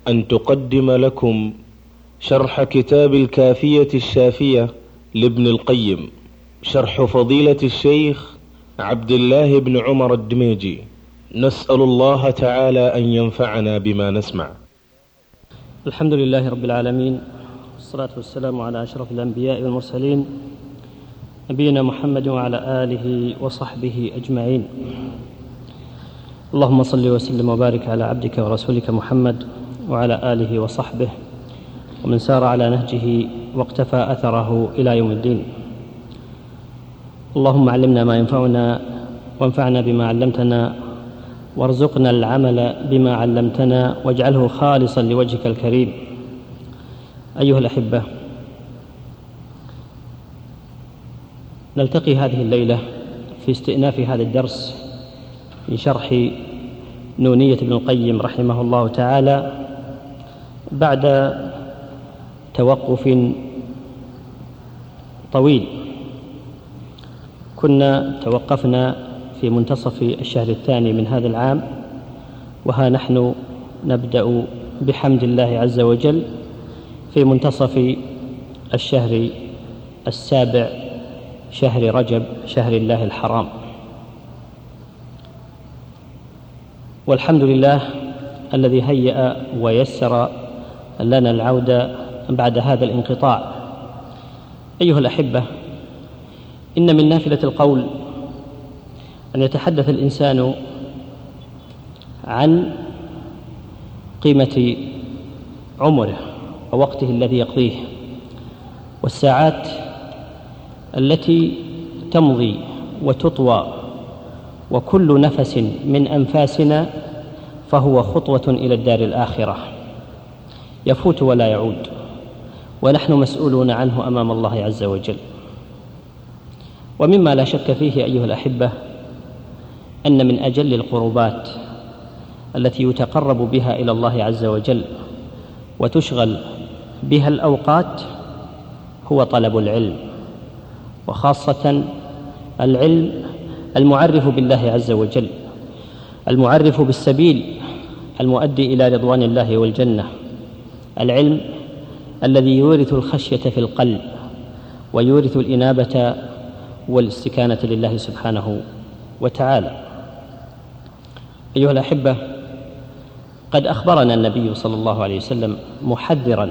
أن تقدم لكم شرح كتاب الكافية الشافية لابن القيم، شرح فضيلة الشيخ عبد الله بن عمر الدميجي. نسأل الله تعالى أن ينفعنا بما نسمع. الحمد لله رب العالمين، والصلاة والسلام على أشرف الأنبياء والمرسلين، نبينا محمد وعلى آله وصحبه أجمعين. اللهم صل وسلم وبارك على عبدك ورسولك محمد وعلى آله وصحبه ومن سار على نهجه واقتفى أثره إلى يوم الدين. اللهم علمنا ما ينفعنا وانفعنا بما علمتنا، وارزقنا العمل بما علمتنا واجعله خالصا لوجهك الكريم. أيها الأحبة، نلتقي هذه الليلة في استئناف هذا الدرس من شرح نونية ابن القيم رحمه الله تعالى بعد توقف طويل. كنا توقفنا في منتصف الشهر الثاني من هذا العام، وها نحن نبدأ بحمد الله عز وجل في منتصف الشهر السابع، شهر رجب، شهر الله الحرام. والحمد لله الذي هيأ ويسر لنا العودة بعد هذا الانقطاع. أيها الأحبة، إن من نافلة القول أن يتحدث الإنسان عن قيمة عمره ووقته الذي يقضيه، والساعات التي تمضي وتطوى، وكل نفس من أنفاسنا فهو خطوة إلى الدار الآخرة يفوت ولا يعود، ونحن مسؤولون عنه أمام الله عز وجل. ومما لا شك فيه أيها الأحبة أن من أجل القربات التي يتقرب بها إلى الله عز وجل وتشغل بها الأوقات هو طلب العلم، وخاصة العلم المعرف بالله عز وجل، المعرف بالسبيل المؤدي إلى رضوان الله والجنة، العلم الذي يورث الخشية في القلب ويورث الإنابة والاستكانة لله سبحانه وتعالى. أيها الأحبة، قد أخبرنا النبي صلى الله عليه وسلم محذرا،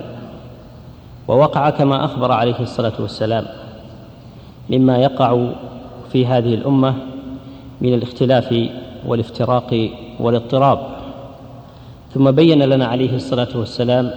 ووقع كما أخبر عليه الصلاة والسلام مما يقع في هذه الأمة من الاختلاف والافتراق والاضطراب، ثم بين لنا عليه الصلاة والسلام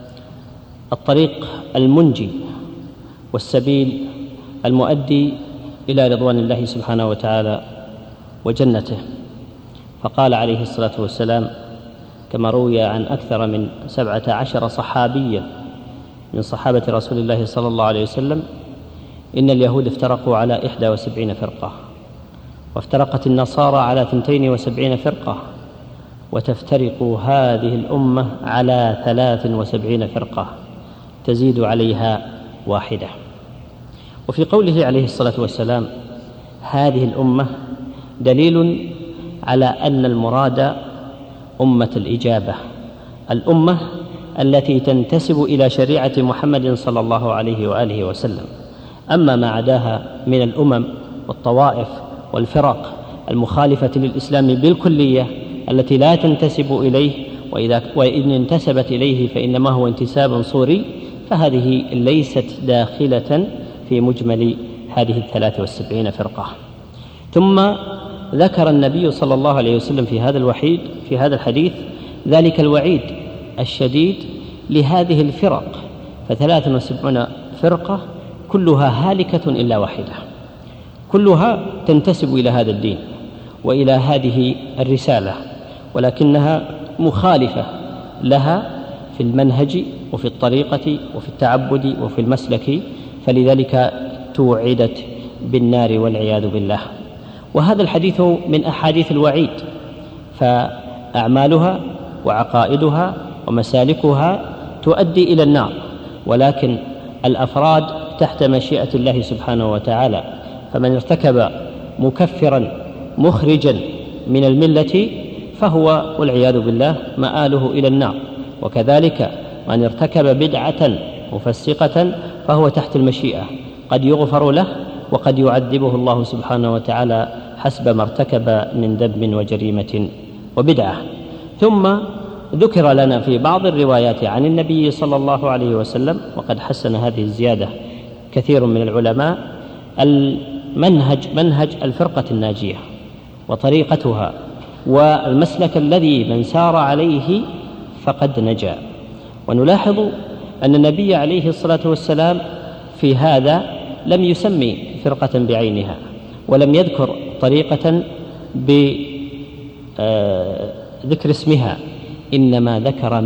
الطريق المنجي والسبيل المؤدي إلى رضوان الله سبحانه وتعالى وجنته. فقال عليه الصلاة والسلام كما روي عن أكثر من 17 صحابيا من صحابة رسول الله صلى الله عليه وسلم: إن اليهود افترقوا على 71 فرقة، وافترقت النصارى على 72 فرقة، وتفترق هذه الأمة على 73 فرقة تزيد عليها واحدة. وفي قوله عليه الصلاة والسلام هذه الأمة دليل على أن المراد أمة الإجابة، الأمة التي تنتسب إلى شريعة محمد صلى الله عليه وآله وسلم. أما ما عداها من الأمم والطوائف والفرق المخالفة للإسلام بالكلية التي لا تنتسب إليه، وإن انتسبت إليه فإنما هو انتساب صوري، فهذه ليست داخلة في مجمل هذه 73 فرقة. ثم ذكر النبي صلى الله عليه وسلم في هذا الحديث ذلك الوعيد الشديد لهذه الفرق، ف73 فرقة كلها هالكة إلا واحدة، كلها تنتسب إلى هذا الدين وإلى هذه الرسالة، ولكنها مخالفة لها في المنهج وفي الطريقة وفي التعبد وفي المسلك، فلذلك توعدت بالنار والعياذ بالله. وهذا الحديث من أحاديث الوعيد، فأعمالها وعقائدها ومسالكها تؤدي إلى النار، ولكن الأفراد تحت مشيئة الله سبحانه وتعالى. فمن ارتكب مكفرا مخرجا من الملة فهو والعياذ بالله مآله إلى النار، وكذلك من ارتكب بدعة مفسقة فهو تحت المشيئة، قد يغفر له وقد يعذبه الله سبحانه وتعالى حسب ما ارتكب من ذنب وجريمة وبدعة. ثم ذكر لنا في بعض الروايات عن النبي صلى الله عليه وسلم، وقد حسن هذه الزيادة كثير من العلماء، منهج الفرقة الناجية وطريقتها والمسلك الذي من سار عليه فقد نجا. ونلاحظ أن النبي عليه الصلاة والسلام في هذا لم يسمي فرقة بعينها، ولم يذكر طريقة بذكر اسمها، إنما ذكر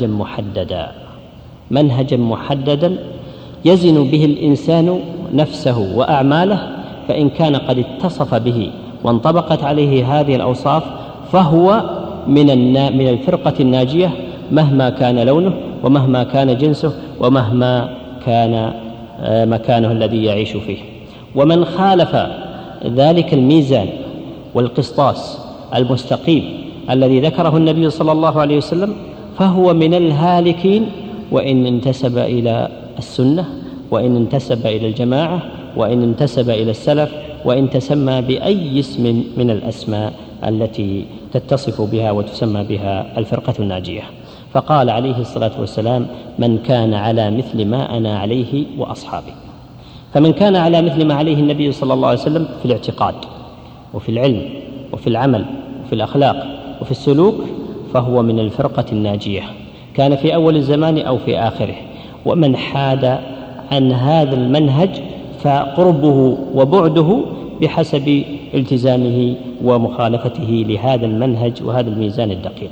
منهجا محددا يزن به الإنسان نفسه وأعماله، فإن كان قد اتصف به وانطبقت عليه هذه الأوصاف فهو من الفرقة الناجية، مهما كان لونه ومهما كان جنسه ومهما كان مكانه الذي يعيش فيه. ومن خالف ذلك الميزان والقسطاس المستقيم الذي ذكره النبي صلى الله عليه وسلم فهو من الهالكين، وإن انتسب إلى السنة، وإن انتسب إلى الجماعة، وإن انتسب إلى السلف، وإن تسمى بأي اسم من الأسماء التي تتصف بها وتسمى بها الفرقة الناجية. فقال عليه الصلاة والسلام: من كان على مثل ما أنا عليه وأصحابي. فمن كان على مثل ما عليه النبي صلى الله عليه وسلم في الاعتقاد وفي العلم وفي العمل وفي الأخلاق وفي السلوك فهو من الفرقة الناجية، كان في أول الزمان أو في آخره. ومن حاد عن هذا المنهج فقربه وبعده بحسب التزامه ومخالفته لهذا المنهج وهذا الميزان الدقيق.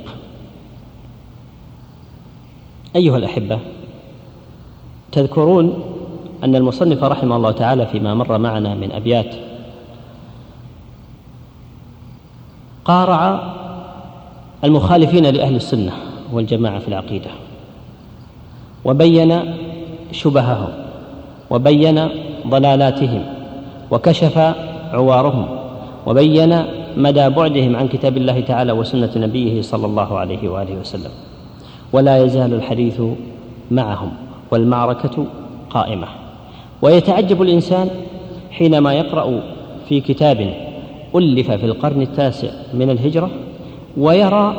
أيها الأحبة، تذكرون أن المصنف رحمه الله تعالى فيما مر معنا من أبيات قارع المخالفين لأهل السنة والجماعة في العقيدة، وبين شبههم وبين ضلالاتهم وكشف عوارهم وبين مدى بعدهم عن كتاب الله تعالى وسنة نبيه صلى الله عليه وآله وسلم. ولا يزال الحديث معهم والمعركة قائمة. ويتعجب الإنسان حينما يقرأ في كتاب ألف في القرن التاسع من الهجرة ويرى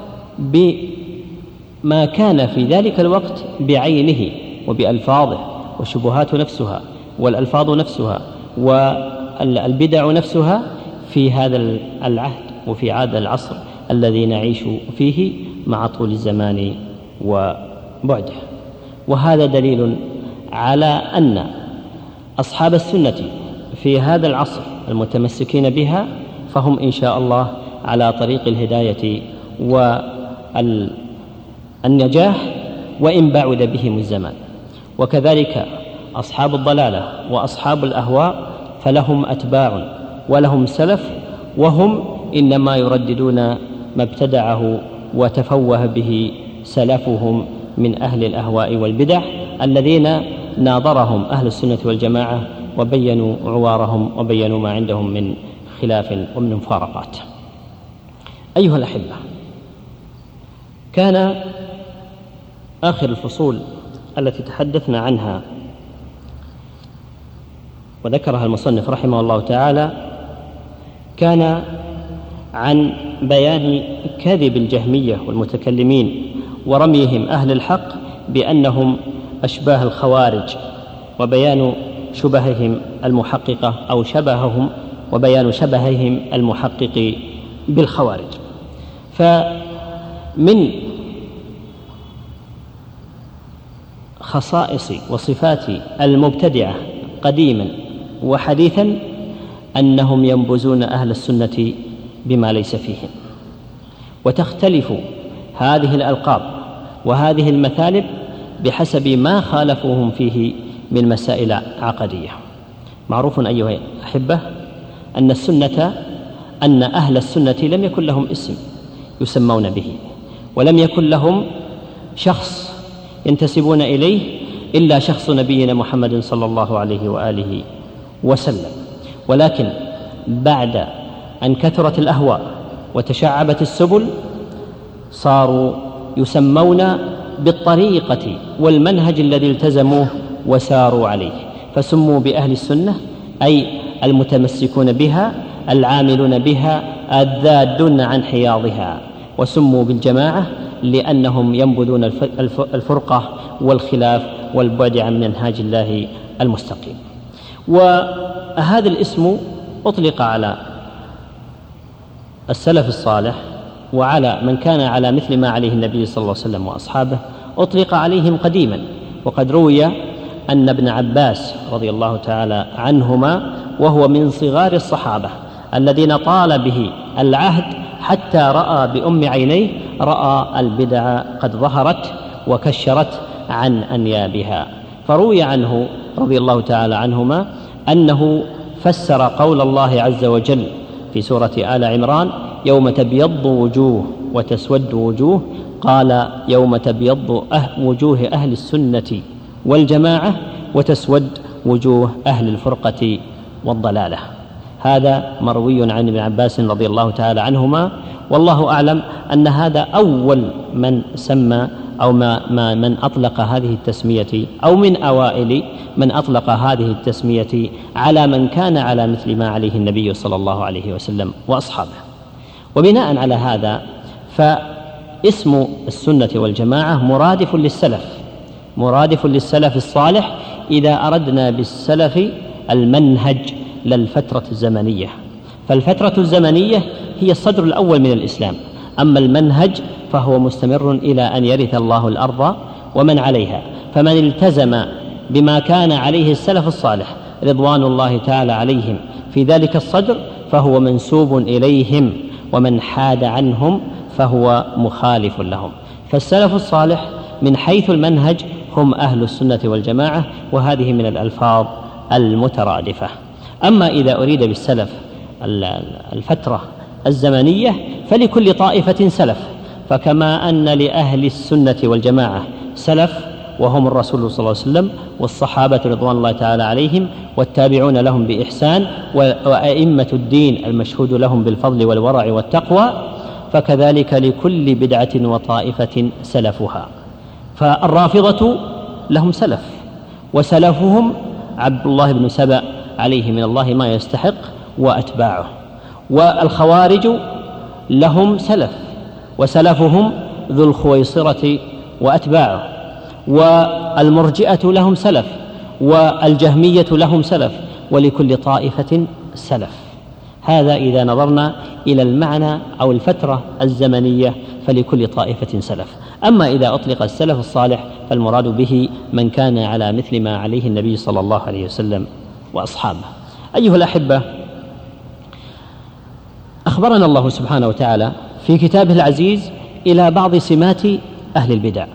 بما كان في ذلك الوقت بعينه وبألفاظه، والشبهات نفسها والألفاظ نفسها والبدع نفسها في هذا العهد وفي هذا العصر الذي نعيش فيه مع طول الزمان وبعده. وهذا دليل على أن أصحاب السنة في هذا العصر المتمسكين بها فهم إن شاء الله على طريق الهداية والنجاح وإن بعد بهم الزمان. وكذلك أصحاب الضلالة وأصحاب الأهواء فلهم أتباع ولهم سلف، وهم إنما يرددون ما ابتدعه وتفوه به سلفهم من أهل الأهواء والبدع الذين ناظرهم أهل السنة والجماعة وبينوا عوارهم وبينوا ما عندهم من خلاف ومن مفارقات. أيها الأحبة، كان آخر الفصول التي تحدثنا عنها وذكرها المصنف رحمه الله تعالى كان عن بيان كذب الجهمية والمتكلمين ورميهم أهل الحق بأنهم أشباه الخوارج، وبيان شبههم المحققة أو شبههم وبيان شبههم المحقق بالخوارج. فمن خصائص وصفات المبتدعة قديما وحديثا أنهم ينبذون أهل السنة بما ليس فيهم، وتختلف هذه الألقاب وهذه المثالب بحسب ما خالفوهم فيه من مسائل عقدية. معروف أيها الأحبة أن أهل السنة لم يكن لهم اسم يسمون به، ولم يكن لهم شخص ينتسبون إليه إلا شخص نبينا محمد صلى الله عليه وآله وسلم. ولكن بعد أن كثرت الأهواء وتشعبت السبل صاروا يسمون بالطريقة والمنهج الذي التزموه وساروا عليه، فسموا بأهل السنة أي المتمسكون بها العاملون بها الذادون عن حياضها، وسموا بالجماعة لأنهم ينبذون الفرقة والخلاف والبعد عن منهاج الله المستقيم. وهذا الاسم أطلق على السلف الصالح وعلى من كان على مثل ما عليه النبي صلى الله عليه وسلم وأصحابه، أطلق عليهم قديما. وقد روي أن ابن عباس رضي الله تعالى عنهما وهو من صغار الصحابة الذين طال به العهد حتى رأى بأم عينيه، رأى البدع قد ظهرت وكشرت عن أنيابها، فروي عنه رضي الله تعالى عنهما أنه فسر قول الله عز وجل في سورة آل عمران: يوم تبيض وجوه وتسود وجوه، قال: يوم تبيض وجوه أهل السنة والجماعة وتسود وجوه أهل الفرقة والضلالة. هذا مروي عن ابن عباس رضي الله تعالى عنهما، والله أعلم أن هذا أول من سمى أو من أطلق هذه التسمية، أو من أوائل من أطلق هذه التسمية على من كان على مثل ما عليه النبي صلى الله عليه وسلم وأصحابه. وبناء على هذا فاسم السنة والجماعة مرادف للسلف الصالح إذا أردنا بالسلف المنهج للفترة الزمنية، فالفترة الزمنية هي الصدر الأول من الإسلام، أما المنهج فهو مستمر إلى أن يرث الله الأرض ومن عليها. فمن التزم بما كان عليه السلف الصالح رضوان الله تعالى عليهم في ذلك الصدر فهو منسوب إليهم، ومن حاد عنهم فهو مخالف لهم. فالسلف الصالح من حيث المنهج هم أهل السنة والجماعة، وهذه من الألفاظ المترادفة. أما إذا أريد بالسلف الفترة الزمنية فلكل طائفة سلف، فكما أن لأهل السنة والجماعة سلف وهم الرسول صلى الله عليه وسلم والصحابة رضوان الله تعالى عليهم والتابعون لهم بإحسان وأئمة الدين المشهود لهم بالفضل والورع والتقوى، فكذلك لكل بدعة وطائفة سلفها. فالرافضة لهم سلف، وسلفهم عبد الله بن سبأ عليه من الله ما يستحق وأتباعه. والخوارج لهم سلف، وسلفهم ذو الخويصرة وأتباعه. والمرجئة لهم سلف، والجهمية لهم سلف، ولكل طائفة سلف. هذا إذا نظرنا إلى المعنى أو الفترة الزمنية فلكل طائفة سلف. أما إذا أطلق السلف الصالح فالمراد به من كان على مثل ما عليه النبي صلى الله عليه وسلم وأصحابه. أيها الأحبة، أخبرنا الله سبحانه وتعالى في كتابه العزيز إلى بعض سمات أهل البدع.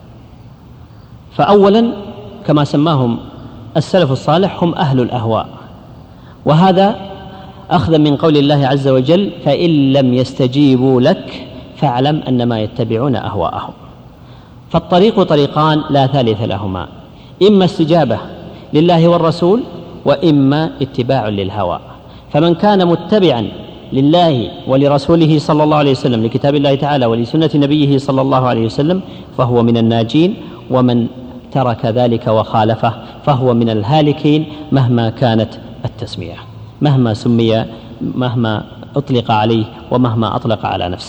فأولا كما سماهم السلف الصالح هم أهل الأهواء، وهذا أخذا من قول الله عز وجل: فإن لم يستجيبوا لك فاعلم أنما يتبعون أهواءهم. فالطريق طريقان لا ثالث لهما: إما استجابة لله والرسول، وإما اتباع للهوى. فمن كان متبعا لله ولرسوله صلى الله عليه وسلم، لكتاب الله تعالى ولسنة نبيه صلى الله عليه وسلم، فهو من الناجين، ومن ترك ذلك وخالفه فهو من الهالكين مهما كانت التسمية، مهما سمي، مهما أطلق عليه، ومهما أطلق على نفسه.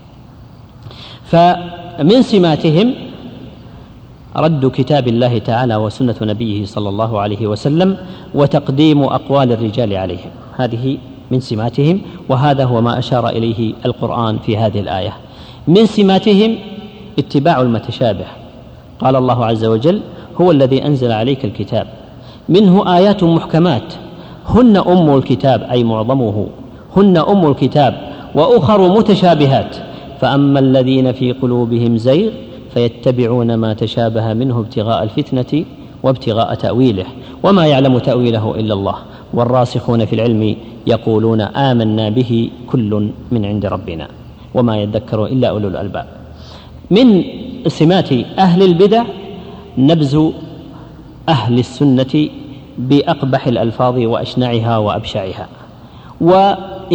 فمن سماتهم رد كتاب الله تعالى وسنة نبيه صلى الله عليه وسلم وتقديم أقوال الرجال عليهم، هذه من سماتهم، وهذا هو ما أشار إليه القرآن في هذه الآية. من سماتهم اتباع المتشابه. قال الله عز وجل: هو الذي أنزل عليك الكتاب منه آيات محكمات هن أم الكتاب، أي معظمه هن أم الكتاب، وأخر متشابهات، فأما الذين في قلوبهم زيغ فيتبعون ما تشابه منه ابتغاء الفتنة وابتغاء تأويله وما يعلم تأويله إلا الله والراسخون في العلم يقولون آمنا به كل من عند ربنا وما يذكر إلا أولو الألباب. من سمات أهل البدع نبذ أهل السنة بأقبح الألفاظ وأشنعها وأبشعها.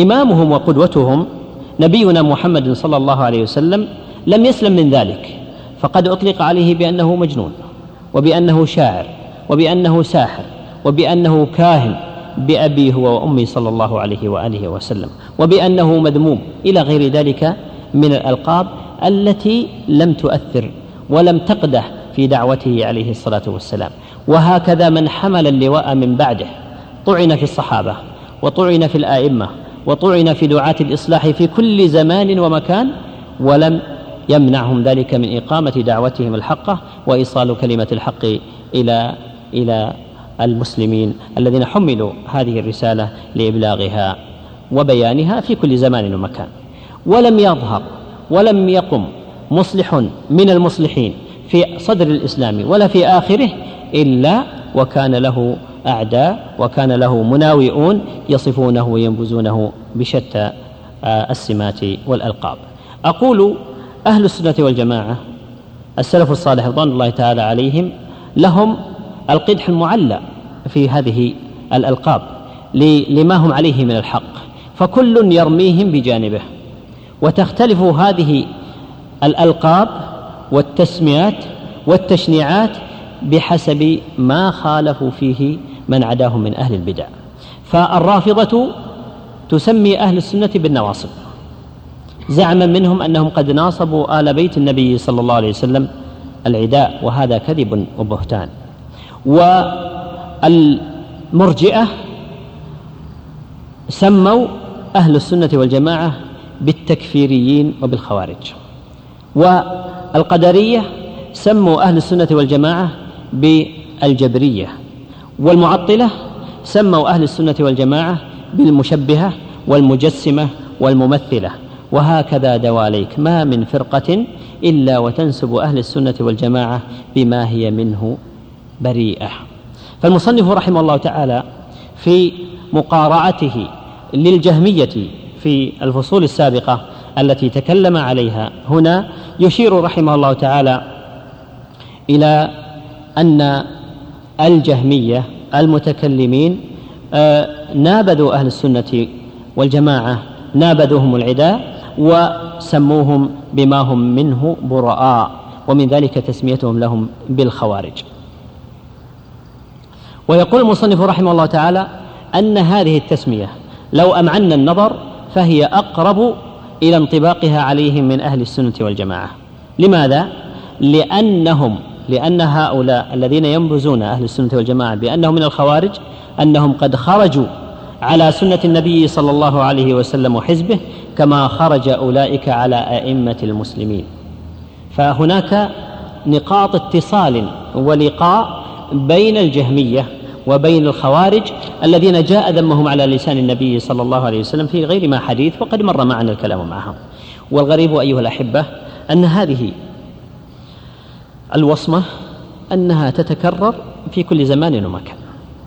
وإمامهم وقدوتهم نبينا محمد صلى الله عليه وسلم لم يسلم من ذلك، فقد أطلق عليه بأنه مجنون، وبأنه شاعر، وبأنه ساحر، وبأنه كاهن بأبي هو وأمي صلى الله عليه وآله وسلم، وبأنه مذموم إلى غير ذلك من الألقاب التي لم تؤثر ولم تقدح في دعوته عليه الصلاة والسلام. وهكذا من حمل اللواء من بعده طعن في الصحابة، وطعن في الآئمة، وطعن في دعاة الإصلاح في كل زمان ومكان، ولم يمنعهم ذلك من إقامة دعوتهم الحقة وإيصال كلمة الحق إلى المسلمين الذين حملوا هذه الرسالة لإبلاغها وبيانها في كل زمان ومكان. ولم يظهر ولم يقم مصلح من المصلحين في صدر الإسلام ولا في آخره إلا وكان له أعداء، وكان له مناوئون يصفونه وينبذونه بشتى السمات والألقاب. أقول أهل السنة والجماعة السلف الصالح رضوان الله تعالى عليهم لهم القدح المعلى في هذه الألقاب لما هم عليه من الحق، فكل يرميهم بجانبه، وتختلف هذه الألقاب والتسميات والتشنيعات بحسب ما خالفوا فيه من عداهم من أهل البدع. فالرافضة تسمي أهل السنة بالنواصب، زعما منهم أنهم قد ناصبوا آل بيت النبي صلى الله عليه وسلم العداء، وهذا كذب وبهتان. والمرجئة سموا أهل السنة والجماعة بالتكفيريين وبالخوارج، والقدرية سموا أهل السنة والجماعة بالجبرية، والمعطلة سموا أهل السنة والجماعة بالمشبهة والمجسمة والممثلة. وهكذا دواليك ما من فرقة إلا وتنسب أهل السنة والجماعة بما هي منه بريئة. فالمصنف رحمه الله تعالى في مقارعته للجهمية في الفصول السابقة التي تكلم عليها هنا يشير رحمه الله تعالى إلى أن الجهمية المتكلمين نابذوا أهل السنة والجماعة، نابذوهم العداء وسموهم بما هم منه براء، ومن ذلك تسميتهم لهم بالخوارج. ويقول المصنف رحمه الله تعالى أن هذه التسمية لو أمعنا النظر فهي أقرب إلى انطباقها عليهم من أهل السنة والجماعة. لماذا؟ لأن هؤلاء الذين ينبذون أهل السنة والجماعة بأنهم من الخوارج أنهم قد خرجوا على سنة النبي صلى الله عليه وسلم وحزبه كما خرج أولئك على أئمة المسلمين. فهناك نقاط اتصال ولقاء بين الجهمية وبين الخوارج الذين جاء ذمهم على لسان النبي صلى الله عليه وسلم في غير ما حديث، وقد مر معنا الكلام معهم. والغريب أيها الأحبة أن هذه الوصمة أنها تتكرر في كل زمان ومكان.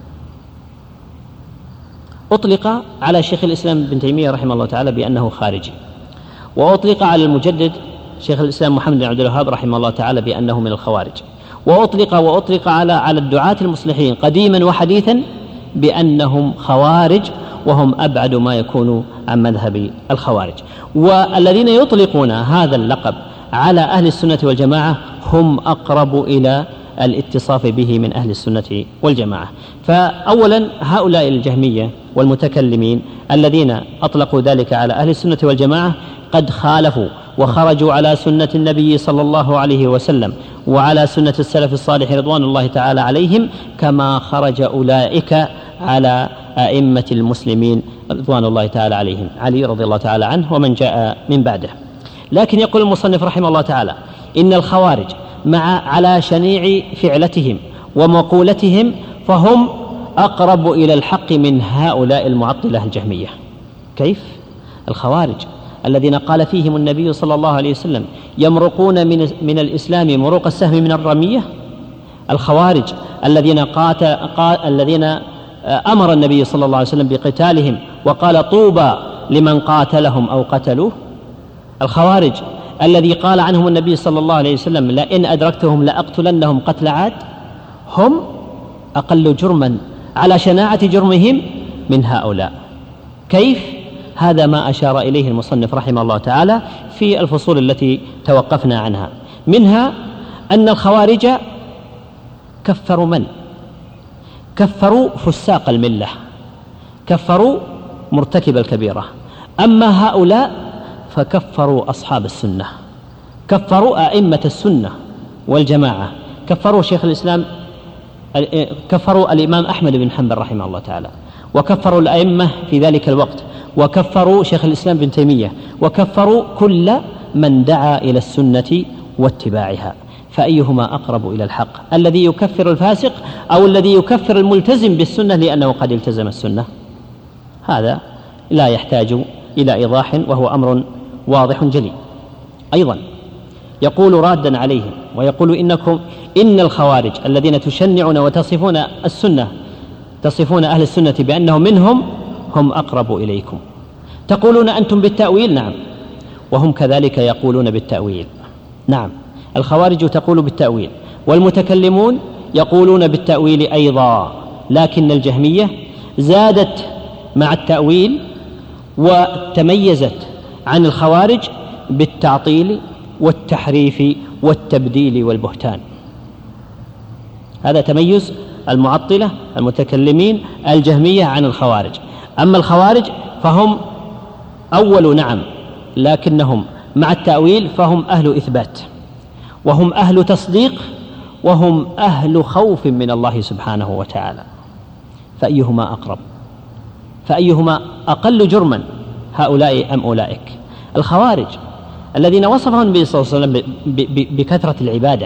أطلق على شيخ الإسلام ابن تيمية رحمه الله تعالى بأنه خارجي، وأطلق على المجدد شيخ الإسلام محمد بن عبد الوهاب رحمه الله تعالى بأنه من الخوارج، وأطلق على الدعاة المصلحين قديما وحديثا بأنهم خوارج، وهم أبعد ما يكون عن مذهب الخوارج. والذين يطلقون هذا اللقب على أهل السنة والجماعة هم أقرب إلى الاتصاف به من أهل السنة والجماعة. فأولا هؤلاء الجهمية والمتكلمين الذين أطلقوا ذلك على أهل السنة والجماعة قد خالفوا وخرجوا على سنة النبي صلى الله عليه وسلم وعلى سنة السلف الصالح رضوان الله تعالى عليهم كما خرج أولئك على أئمة المسلمين رضوان الله تعالى عليهم، علي رضي الله تعالى عنه ومن جاء من بعده. لكن يقول المصنف رحمه الله تعالى إن الخوارج على شنيع فعلتهم ومقولتهم فهم أقرب إلى الحق من هؤلاء المعطلة الجهمية. كيف؟ الخوارج الذين قال فيهم النبي صلى الله عليه وسلم يمرقون من الإسلام مروق السهم من الرمية، الخوارج الذين أمر النبي صلى الله عليه وسلم بقتالهم وقال طوبى لمن قاتلهم أو قتلوه، الخوارج الذي قال عنهم النبي صلى الله عليه وسلم لئن أدركتهم لأقتلنهم قتل عاد، هم أقل جرما على شناعة جرمهم من هؤلاء. كيف؟ هذا ما أشار إليه المصنف رحمه الله تعالى في الفصول التي توقفنا عنها منها أن الخوارج كفروا من؟ كفروا فساق الملة، كفروا مرتكب الكبيرة. أما هؤلاء فكفروا أصحاب السنة، كفروا أئمة السنة والجماعة، كفروا شيخ الإسلام، كفروا الإمام أحمد بن حنبل رحمه الله تعالى، وكفروا الأئمة في ذلك الوقت، وكفروا شيخ الإسلام بن تيمية، وكفروا كل من دعا إلى السنة واتباعها. فأيهما أقرب إلى الحق، الذي يكفر الفاسق أو الذي يكفر الملتزم بالسنة لأنه قد التزم السنة؟ هذا لا يحتاج إلى إيضاح، وهو أمر واضح جلي. أيضا يقول رادا عليهم ويقول إن الخوارج الذين تشنعون وتصفون السنة، تصفون أهل السنة بأنهم منهم، هم أقرب إليكم. تقولون أنتم بالتأويل، نعم، وهم كذلك يقولون بالتأويل. نعم، الخوارج تقول بالتأويل، والمتكلمون يقولون بالتأويل أيضا، لكن الجهمية زادت مع التأويل وتميزت عن الخوارج بالتعطيل والتحريف والتبديل والبهتان. هذا تميز المعطلة المتكلمين الجهمية عن الخوارج. أما الخوارج فهم أول، نعم، لكنهم مع التأويل فهم أهل إثبات، وهم أهل تصديق، وهم أهل خوف من الله سبحانه وتعالى. فأيهما أقرب؟ فأيهما أقل جرما، هؤلاء أم أولئك؟ الخوارج الذين وصفهم النبي صلى الله عليه وسلم بكثرة العبادة،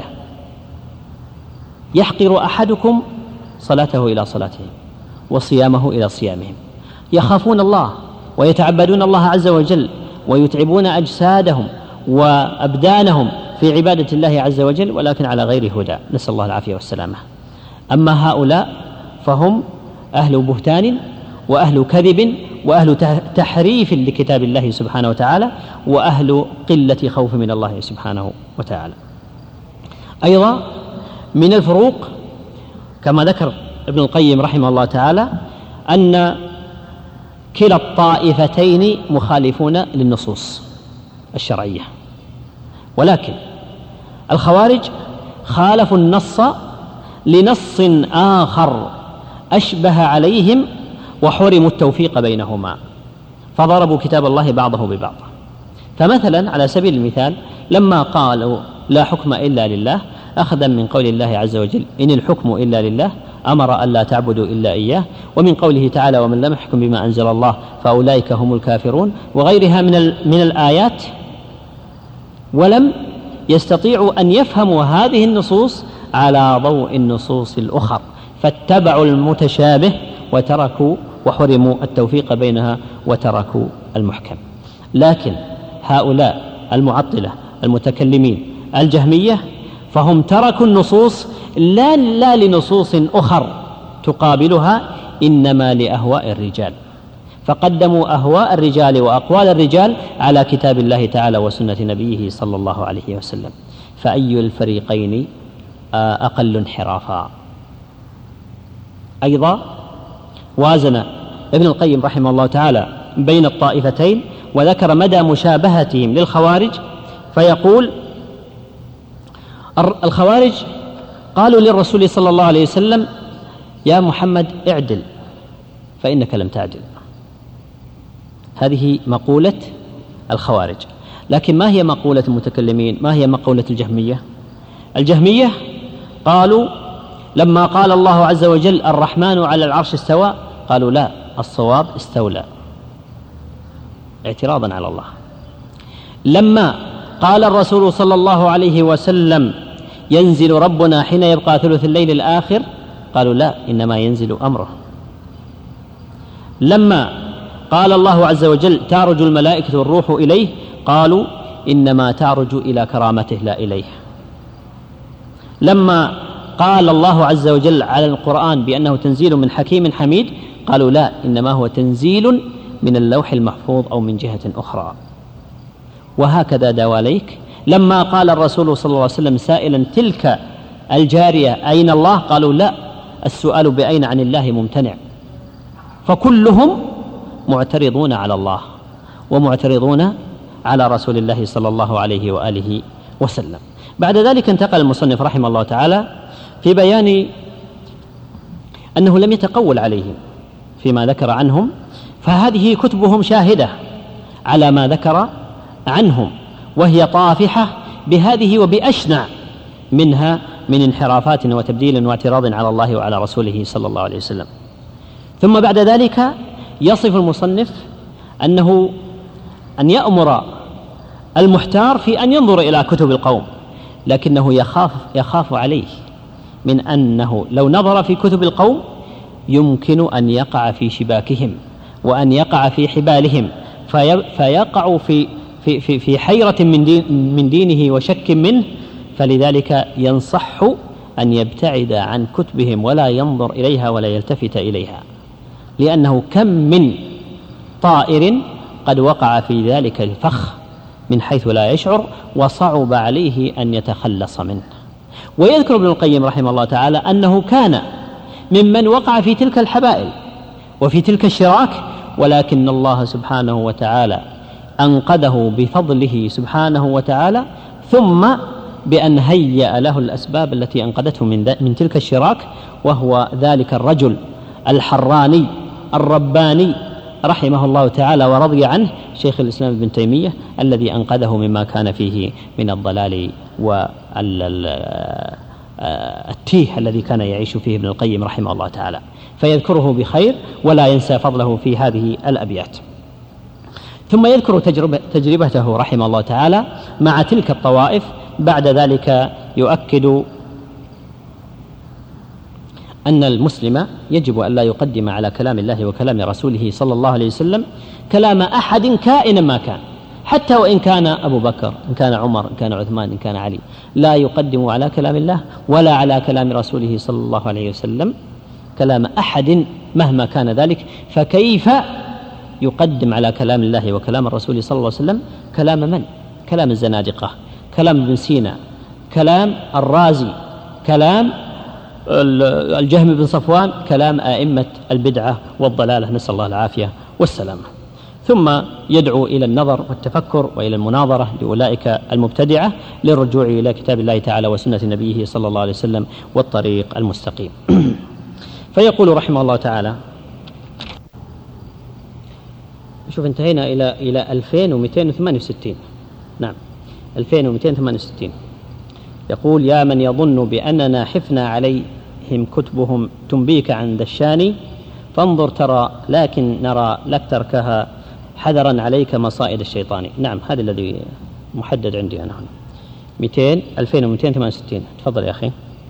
يحقر أحدكم صلاته إلى صلاتهم وصيامه إلى صيامهم، يخافون الله ويتعبدون الله عز وجل ويتعبون أجسادهم وأبدانهم في عبادة الله عز وجل، ولكن على غير هدى، نسأل الله العافية والسلامة. أما هؤلاء فهم أهل بهتان وأهل كذب وأهل تحريف لكتاب الله سبحانه وتعالى، وأهل قلة خوف من الله سبحانه وتعالى. أيضا من الفروق كما ذكر ابن القيم رحمه الله تعالى أن كلا الطائفتين مخالفون للنصوص الشرعية، ولكن الخوارج خالفوا النص لنص آخر أشبه عليهم وحرموا التوفيق بينهما، فضربوا كتاب الله بعضه ببعض. فمثلا على سبيل المثال لما قالوا لا حكم إلا لله، أخذا من قول الله عز وجل إن الحكم إلا لله، أمر أن لا تعبدوا إلا إياه، ومن قوله تعالى ومن لم يحكم بما أنزل الله فأولئك هم الكافرون، وغيرها من الآيات، ولم يستطيعوا أن يفهموا هذه النصوص على ضوء النصوص الأخر، فاتبعوا المتشابه وتركوا وحرموا التوفيق بينها وتركوا المحكم. لكن هؤلاء المعطلة المتكلمين الجهمية فهم تركوا النصوص لا لنصوص أخر تقابلها، إنما لأهواء الرجال، فقدموا أهواء الرجال وأقوال الرجال على كتاب الله تعالى وسنة نبيه صلى الله عليه وسلم. فأي الفريقين أقل انحرافا؟ أيضا وازن ابن القيم رحمه الله تعالى بين الطائفتين وذكر مدى مشابهتهم للخوارج، فيقول الخوارج قالوا للرسول صلى الله عليه وسلم يا محمد اعدل فإنك لم تعدل. هذه مقولة الخوارج. لكن ما هي مقولة المتكلمين؟ ما هي مقولة الجهمية؟ الجهمية قالوا لما قال الله عز وجل الرحمن على العرش استوى، قالوا لا، الصواب استولى، اعتراضا على الله. لما قال الرسول صلى الله عليه وسلم ينزل ربنا حين يبقى ثلث الليل الآخر، قالوا لا، إنما ينزل أمره. لما قال الله عز وجل تعرج الملائكة والروح إليه، قالوا إنما تعرج إلى كرامته لا إليه. لما قال الله عز وجل على القرآن بأنه تنزيل من حكيم حميد، قالوا لا، إنما هو تنزيل من اللوح المحفوظ أو من جهة أخرى. وهكذا دواليك. لما قال الرسول صلى الله عليه وسلم سائلا تلك الجارية أين الله، قالوا لا، السؤال بأين عن الله ممتنع. فكلهم معترضون على الله ومعترضون على رسول الله صلى الله عليه وآله وسلم. بعد ذلك انتقل المصنف رحمه الله تعالى في بيان أنه لم يتقول عليهم فيما ذكر عنهم، فهذه كتبهم شاهدة على ما ذكر عنهم، وهي طافحة بهذه وبأشنع منها من انحرافات وتبديل واعتراض على الله وعلى رسوله صلى الله عليه وسلم. ثم بعد ذلك يصف المصنف أن يأمر المحتار في أن ينظر إلى كتب القوم، لكنه يخاف عليه من أنه لو نظر في كتب القوم يمكن أن يقع في شباكهم وأن يقع في حبالهم، فيقع في حيرة من دينه وشك منه، فلذلك ينصح أن يبتعد عن كتبهم ولا ينظر إليها ولا يلتفت إليها، لأنه كم من طائر قد وقع في ذلك الفخ من حيث لا يشعر وصعب عليه أن يتخلص منه. ويذكر ابن القيم رحمه الله تعالى أنه كان ممن وقع في تلك الحبائل وفي تلك الشراك، ولكن الله سبحانه وتعالى أنقذه بفضله سبحانه وتعالى، ثم بأن هيأ له الأسباب التي أنقذته من تلك الشراك، وهو ذلك الرجل الحراني الرباني رحمه الله تعالى ورضي عنه شيخ الإسلام ابن تيمية، الذي أنقذه مما كان فيه من الضلال والتيه الذي كان يعيش فيه ابن القيم رحمه الله تعالى، فيذكره بخير ولا ينسى فضله في هذه الأبيات. ثم يذكر تجربته رحمه الله تعالى مع تلك الطوائف. بعد ذلك يؤكد أن المسلم يجب أن لا يقدم على كلام الله وكلام رسوله صلى الله عليه وسلم كلام أحد كائنا ما كان، حتى وإن كان أبو بكر، إن كان عمر، إن كان عثمان، إن كان علي، لا يقدم على كلام الله ولا على كلام رسوله صلى الله عليه وسلم كلام أحد مهما كان ذلك. فكيف يقدم على كلام الله وكلام الرسول صلى الله عليه وسلم كلام من؟ كلام الزنادقة، كلام ابن سينا، كلام الرازي، كلام الجهم بن صفوان، كلام آئمة البدعة والضلالة، نسأل الله العافية والسلامة. ثم يدعو إلى النظر والتفكر وإلى المناظرة لأولئك المبتدعة للرجوع إلى كتاب الله تعالى وسنة نبيه صلى الله عليه وسلم والطريق المستقيم. فيقول رحمه الله تعالى، شوف انتهينا إلى 2268. نعم 2268. يقول: يا من يظن بأننا حفنا عليهم كتبهم تنبيك عن دشان، فانظر ترى لكن نرى لك تركها حذرا عليك مصائد الشيطان. نعم هذا الذي محدد عندي أنا هنا 2268. تفضل يا أخي.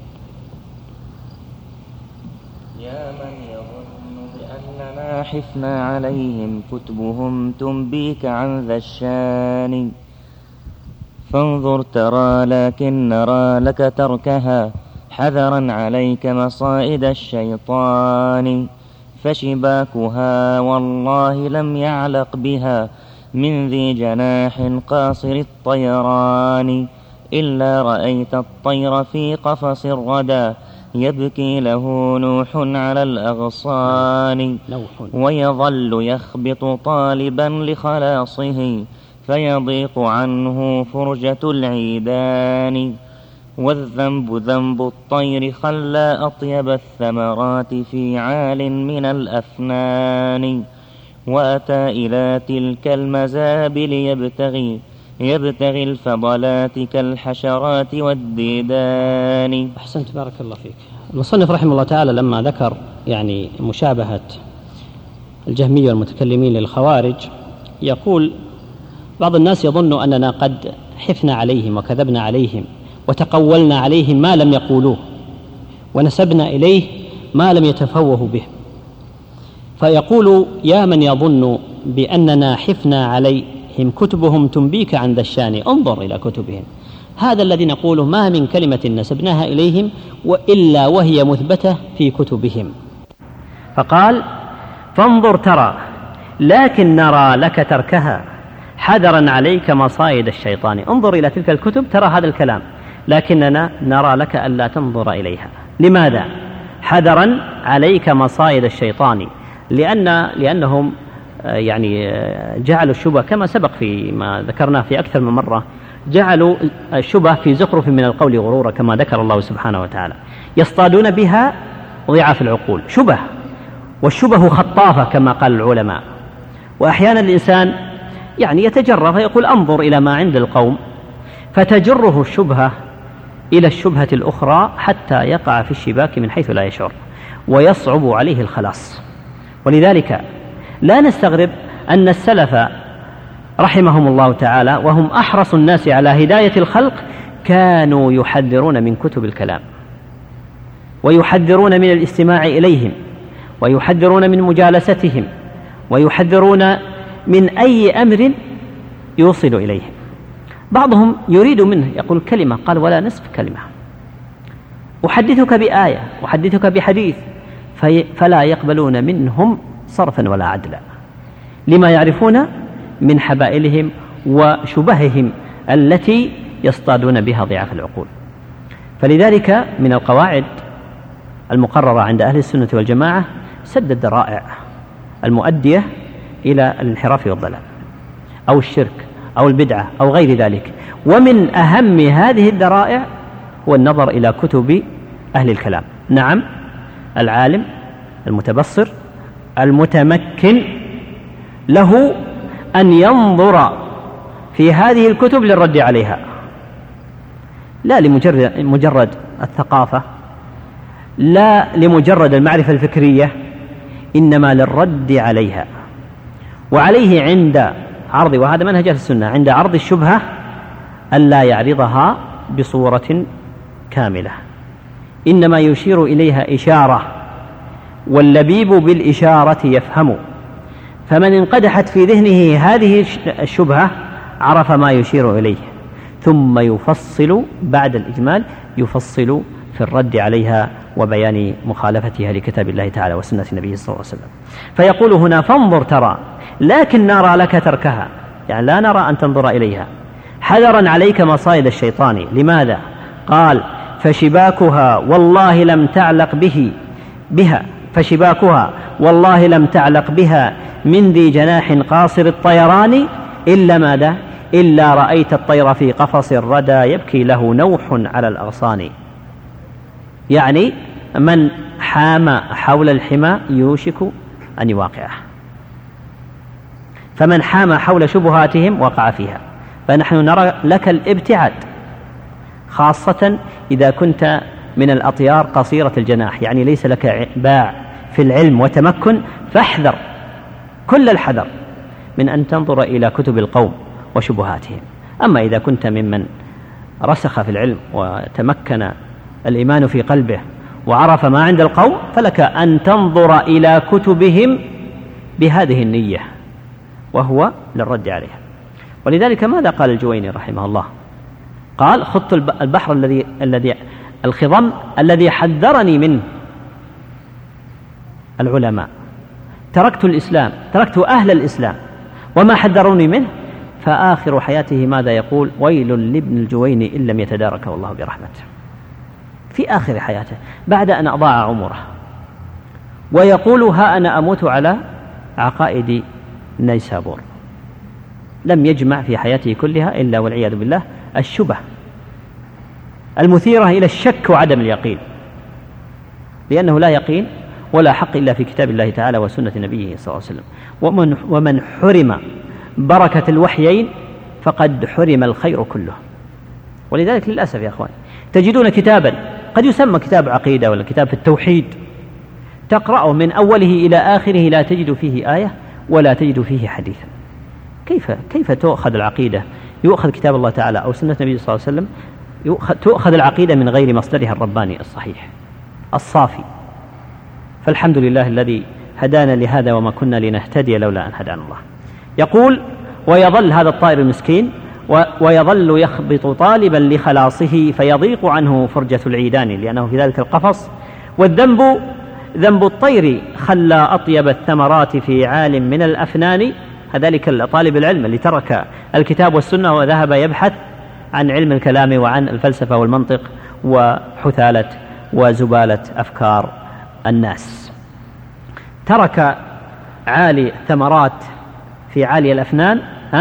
يا من يظن بأننا حفنا عليهم كتبهم تنبيك عن ذا الشان، فانظر ترى لكن نرى لك تركها حذرا عليك مصائد الشيطان، فشباكها والله لم يعلق بها من ذي جناح قاصر الطيران، إلا رأيت الطير في قفص الردى يبكي له نوح على الأغصان، ويظل يخبط طالبا لخلاصه فيضيق عنه فرجة العيدان، والذنب ذنب الطير خلى أطيب الثمرات في عال من الأفنان، وأتى إلى تلك المزابل يبتغي الفضلات كالحشرات والديدان. أحسنت، بارك الله فيك. المصنف رحمه الله تعالى لما ذكر مشابهة الجهمية والمتكلمين للخوارج، يقول: بعض الناس يظن أننا قد حفنا عليهم وكذبنا عليهم وتقولنا عليهم ما لم يقولوه ونسبنا إليه ما لم يتفوه به، فيقول: يا من يظن بأننا حفنا عليهم كتبهم تنبيك عن ذا الشان، انظر إلى كتبهم. هذا الذي نقوله ما من كلمة نسبناها إليهم وإلا وهي مثبتة في كتبهم. فقال: فانظر ترى لكن نرى لك تركها حذرا عليك مصائد الشيطان. انظر إلى تلك الكتب ترى هذا الكلام، لكننا نرى لك ألا تنظر إليها. لماذا؟ حذرا عليك مصائد الشيطان، لأنهم جعلوا الشبهة كما سبق فيما ذكرناه في أكثر من مرة، جعلوا الشبه في زخرف من القول غرورا كما ذكر الله سبحانه وتعالى، يصطادون بها ضعاف العقول، شبه، والشبه خطافة كما قال العلماء. وأحيانا الإنسان يعني يتجرأ فيقول أنظر إلى ما عند القوم، فتجره الشبهة إلى الشبهة الأخرى حتى يقع في الشباك من حيث لا يشعر ويصعب عليه الخلاص. ولذلك لا نستغرب أن السلف رحمهم الله تعالى وهم أحرص الناس على هداية الخلق كانوا يحذرون من كتب الكلام، ويحذرون من الاستماع إليهم، ويحذرون من مجالستهم، ويحذرون من أي أمر يوصل إليهم. بعضهم يريد منه يقول كلمة، قال ولا نصف كلمة، أحدثك بآية، أحدثك بحديث، فلا يقبلون منهم صرفا ولا عدلا، لما يعرفون من حبائلهم وشبههم التي يصطادون بها ضعاف العقول. فلذلك من القواعد المقررة عند أهل السنة والجماعة سد الذرائع المؤدية إلى الانحراف والضلال أو الشرك أو البدعة أو غير ذلك. ومن أهم هذه الذرائع هو النظر إلى كتب أهل الكلام. نعم، العالم المتبصر المتمكن له أن ينظر في هذه الكتب للرد عليها، لا لمجرد الثقافة، لا لمجرد المعرفة الفكرية، إنما للرد عليها. وعليه عند عرض، وهذا منهج أهل السنة، عند عرض الشبهة ألا يعرضها بصورة كاملة، إنما يشير إليها إشارة، واللبيب بالإشارة يفهم. فمن انقدحت في ذهنه هذه الشبهة عرف ما يشير إليه، ثم يفصل بعد الإجمال، يفصل في الرد عليها وبيان مخالفتها لكتاب الله تعالى وسنة النبي صلى الله عليه وسلم. فيقول هنا فانظر ترى، لكن نرى لك تركها، يعني لا نرى أن تنظر إليها، حذرا عليك مصائد الشيطان. لماذا؟ قال فشباكها والله لم تعلق بها فشباكها والله لم تعلق بها من ذي جناح قاصر الطيران إلا ماذا؟ إلا رأيت الطير في قفص الردى يبكي له نوح على الأغصان. يعني من حام حول الحمى يوشك أن يواقعه، فمن حام حول شبهاتهم وقع فيها. فنحن نرى لك الابتعاد، خاصة إذا كنت من الأطيار قصيرة الجناح، يعني ليس لك باع في العلم وتمكن، فاحذر كل الحذر من أن تنظر إلى كتب القوم وشبهاتهم. أما إذا كنت ممن رسخ في العلم وتمكن الإيمان في قلبه وعرف ما عند القوم، فلك أن تنظر إلى كتبهم بهذه النية، وهو للرد عليها. ولذلك ماذا قال الجويني رحمه الله؟ قال خضت البحر الذي الخضم الذي حذرني منه العلماء، تركت الإسلام، تركت أهل الإسلام وما حذروني منه. فآخر حياته ماذا يقول؟ ويل لابن الجويني إن لم يتداركه الله برحمته. في آخر حياته بعد أن أضاع عمره، ويقول ها أنا أموت على عقائد نيسابور. لم يجمع في حياته كلها إلا والعياذ بالله الشبه المثيرة إلى الشك وعدم اليقين، لأنه لا يقين ولا حق إلا في كتاب الله تعالى وسنة نبيه صلى الله عليه وسلم. ومن حرم بركة الوحيين فقد حرم الخير كله. ولذلك للأسف يا أخوان تجدون كتابا قد يسمى كتاب عقيدة ولا كتاب في التوحيد، تقرأه من أوله إلى آخره لا تجد فيه آية ولا تجد فيه حديثا. كيف تؤخذ العقيدة؟ يؤخذ كتاب الله تعالى أو سنة النبي صلى الله عليه وسلم، تؤخذ العقيدة من غير مصدرها الرباني الصحيح الصافي. فالحمد لله الذي هدانا لهذا وما كنا لنهتدي لولا أن هدانا الله. يقول ويظل هذا الطائر المسكين ويظل يخبط طالبا لخلاصه فيضيق عنه فرجة العيدان لأنه في ذلك القفص. والذنب ذنب الطير خلى أطيب الثمرات في عالم من الأفنان. هذلك طالب العلم اللي ترك الكتاب والسنة وذهب يبحث عن علم الكلام وعن الفلسفة والمنطق وحثالة وزبالة أفكار الناس. ترك عالي الثمرات في عالي الأفنان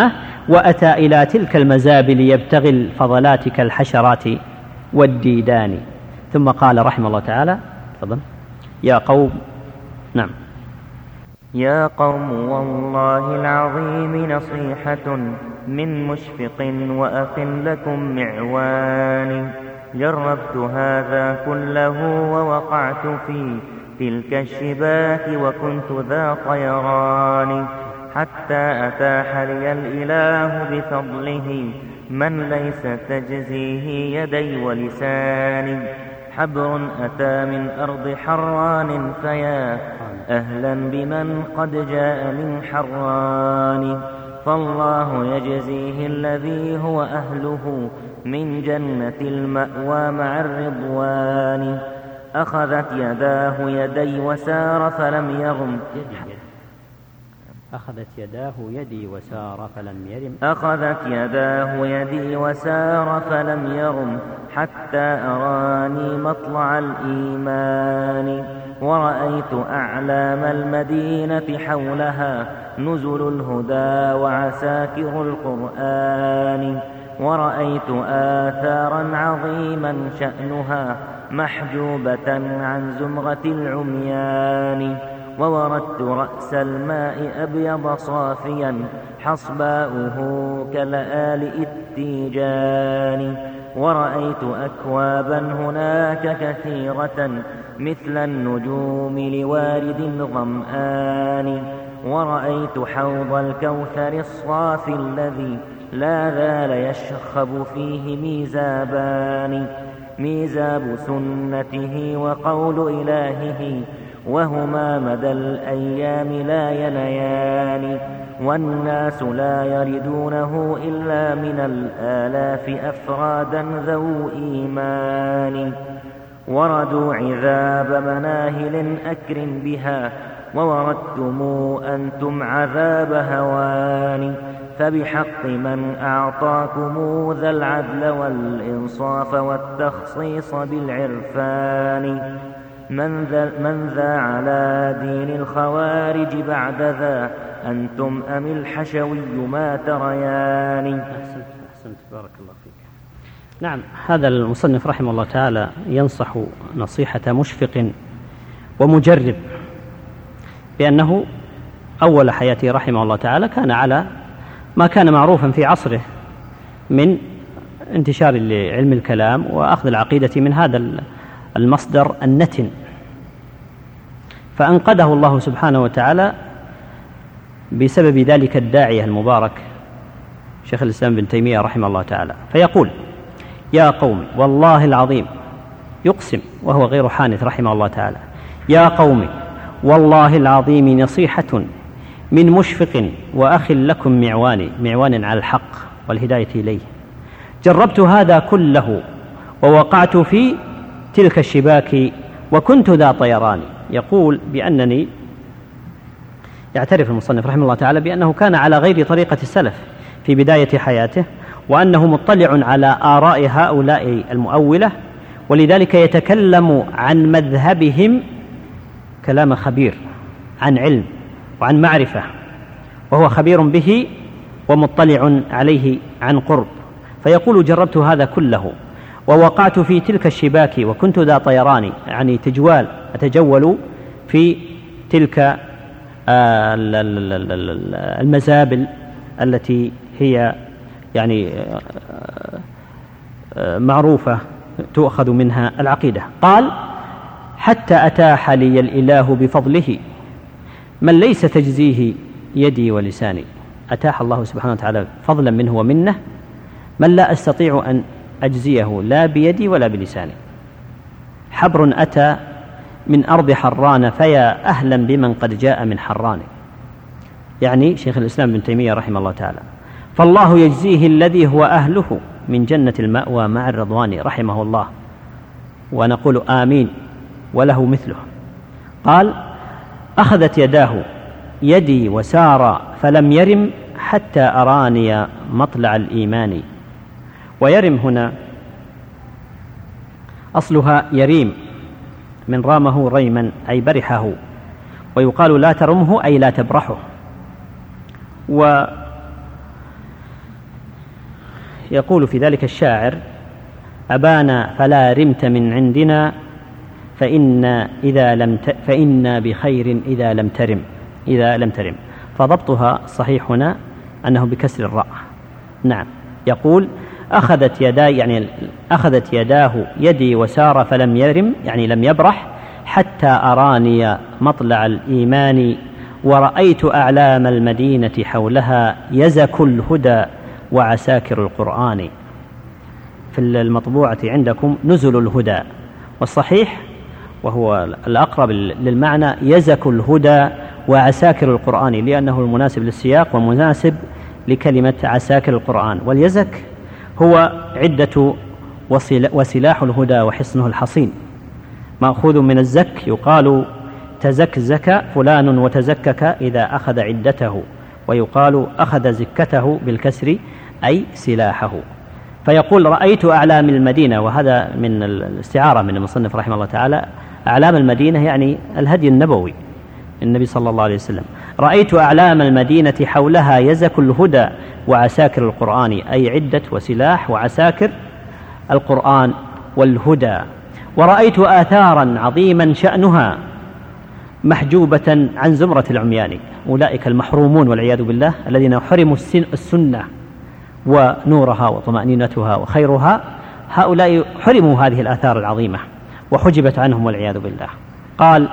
وأتى إلى تلك المزابل يبتغي الفضلات كالحشرات والديدان. ثم قال رحمه الله تعالى تفضل: يا قوم. نعم. يا قوم والله العظيم نصيحة من مشفق وأخ لكم معوان، جربت هذا كله ووقعت في تلك الشباك وكنت ذا طيران، حتى أتاح لي الإله بفضله من ليس تجزيه يدي ولساني، حبر أتى من أرض حران فيا أهلا بمن قد جاء من حران، فالله يجزيه الذي هو أهله من جنة المأوى مع الرضوان. أخذت يداه يدي وسار فلم يغم أخذت يداه يدي وسار فلم يرم أخذت يداه يدي وسار فلم يرم حتى أراني مطلع الإيمان، ورأيت أعلام المدينة حولها نزل الهدى وعساكر القرآن، ورأيت آثارا عظيما شأنها محجوبة عن زمرة العميان، ووردت رأس الماء أبيض صافيا حصباؤه كلآل التيجان، ورأيت أكوابا هناك كثيرة مثل النجوم لوارد ظمآن، ورأيت حوض الكوثر الصافي الذي لا زال يشخب فيه ميزابان، ميزاب سنته وقول إلهه وهما مدى الأيام لا ينيان، والناس لا يردونه إلا من الآلاف أفرادا ذو إيمان، وردوا عذاب مناهل أكرم بها ووردتم أنتم عذاب هوان، فبحق من أعطاكم ذا العدل والإنصاف والتخصيص بالعرفان، من ذا على دين الخوارج بعد ذا أنتم أم الحشوي ما تريان. أحسنت بارك الله فيك. نعم، هذا المصنف رحمه الله تعالى ينصح نصيحة مشفق ومجرب بأنه أول حياته رحمه الله تعالى كان على ما كان معروفا في عصره من انتشار علم الكلام وأخذ العقيدة من هذا المصدر النتن، فأنقذه الله سبحانه وتعالى بسبب ذلك الداعية المبارك شيخ الإسلام ابن تيمية رحمه الله تعالى، فيقول: يا قوم والله العظيم، يقسم وهو غير حانث رحمه الله تعالى: يا قوم والله العظيم نصيحة من مشفق وأخ لكم معوان على الحق والهداية إليه، جربت هذا كله ووقعت في تلك الشباك وكنت ذا طيران. يقول بأنني، يعترف المصنف رحمه الله تعالى بأنه كان على غير طريقة السلف في بداية حياته، وأنه مطلع على آراء هؤلاء المؤولة، ولذلك يتكلم عن مذهبهم كلام خبير عن علم وعن معرفة، وهو خبير به ومطلع عليه عن قرب، فيقول: جربت هذا كله ووقعت في تلك الشباك وكنت ذا طيران، يعني أتجول في تلك المزابل التي هي يعني معروفة تؤخذ منها العقيدة. قال: حتى أتاح لي الإله بفضله من ليس تجزيه يدي ولساني. أتاح الله سبحانه وتعالى فضلا منه ومنه من لا أستطيع أن أجزيه لا بيدي ولا بلساني. حبر أتى من أرض حران فيا أهلا بمن قد جاء من حران، يعني شيخ الإسلام ابن تيمية رحمه الله تعالى. فالله يجزيه الذي هو أهله من جنة المأوى مع الرضوان رحمه الله، ونقول آمين وله مثله. قال: أخذت يداه يدي وسار فلم يرم حتى أراني مطلع الإيمان. ويرم هنا أصلها يريم من رامه ريما أي برحه، ويقال لا ترمه أي لا تبرحه. يقول في ذلك الشاعر: أبانا فلا رمت من عندنا فإنا بخير إذا لم ترم. فضبطها الصحيح هنا أنه بكسر الراء. نعم. يقول: أخذت يداه يدي وسار فلم يرم، يعني لم يبرح، حتى أراني مطلع الإيمان، ورأيت أعلام المدينة حولها يزك الهدى وعساكر القرآن. في المطبوعة عندكم نزل الهدى، والصحيح وهو الأقرب للمعنى يزك الهدى وعساكر القرآن، لأنه المناسب للسياق ومناسب لكلمة عساكر القرآن. واليزك هو عدة وسلاح الهدى وحصنه الحصين، مأخوذ من الزك، يقال تزكزك فلان وتزكك إذا أخذ عدته، ويقال أخذ زكته بالكسر أي سلاحه. فيقول: رأيت أعلام المدينة، وهذا من الاستعارة من المصنف رحمه الله تعالى. أعلام المدينة يعني الهدي النبوي النبي صلى الله عليه وسلم. رأيت أعلام المدينة حولها يزك الهدى وعساكر القرآن، أي عدة وسلاح وعساكر القرآن والهدى. ورأيت آثارا عظيما شأنها محجوبة عن زمرة العميان، أولئك المحرومون والعياذ بالله الذين حرموا السنة ونورها وطمأنينتها وخيرها، هؤلاء حرموا هذه الآثار العظيمة وحجبت عنهم والعياذ بالله. قال: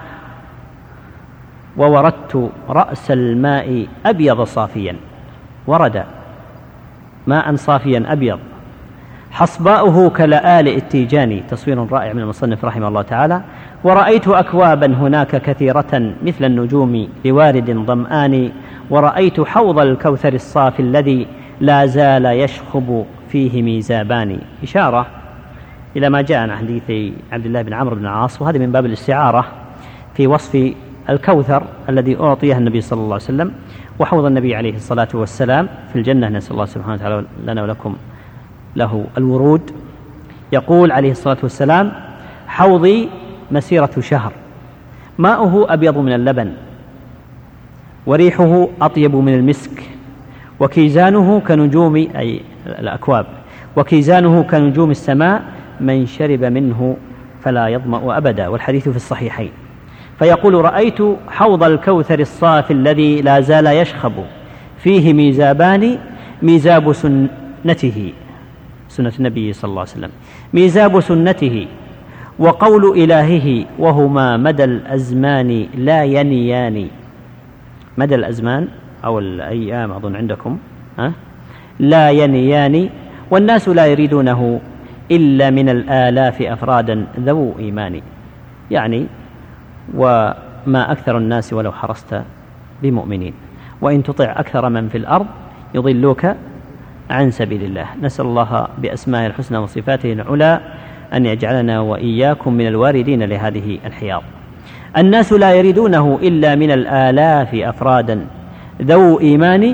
ووردت رأس الماء أبيض صافيا، ورد ماء صافيا أبيض، حصباؤه كلآل التيجان. تصوير رائع من المصنف رحمه الله تعالى. ورأيت أكوابا هناك كثيرة مثل النجوم لوارد ظمآن، ورأيت حوض الكوثر الصافي الذي لا زال يشخب فيه ميزابان. إشارة إلى ما جاء عن حديث عبد الله بن عمرو بن العاص، وهذا من باب الاستعارة في وصف الكوثر الذي أعطيه النبي صلى الله عليه وسلم، وحوض النبي عليه الصلاة والسلام في الجنة، نسأل الله سبحانه وتعالى لنا ولكم له الورود. يقول عليه الصلاة والسلام: حوضي مسيرة شهر، ماؤه أبيض من اللبن، وريحه أطيب من المسك، وكيزانه كنجوم، أي الأكواب، وكيزانه كنجوم السماء، من شرب منه فلا يظمأ أبدا. والحديث في الصحيحين. فيقول: رأيت حوض الكوثر الصافي الذي لا زال يشخب فيه ميزابان، ميزاب سنته، سنة النبي صلى الله عليه وسلم، ميزاب سنته، وقول إلهه، وهما مدى الأزمان لا ينيان. مدى الأزمان أو الأيام أظن عندكم لا ينيان، والناس لا يريدونه إلا من الآلاف أفرادا ذو إيمان. يعني وما أكثر الناس ولو حرصت بمؤمنين، وإن تطع أكثر من في الأرض يضلوك عن سبيل الله. نسأل الله بأسمائه الحسنى وصفاته العلى أن يجعلنا وإياكم من الواردين لهذه الحياض. الناس لا يريدونه إلا من الآلاف أفرادا ذو إيمان،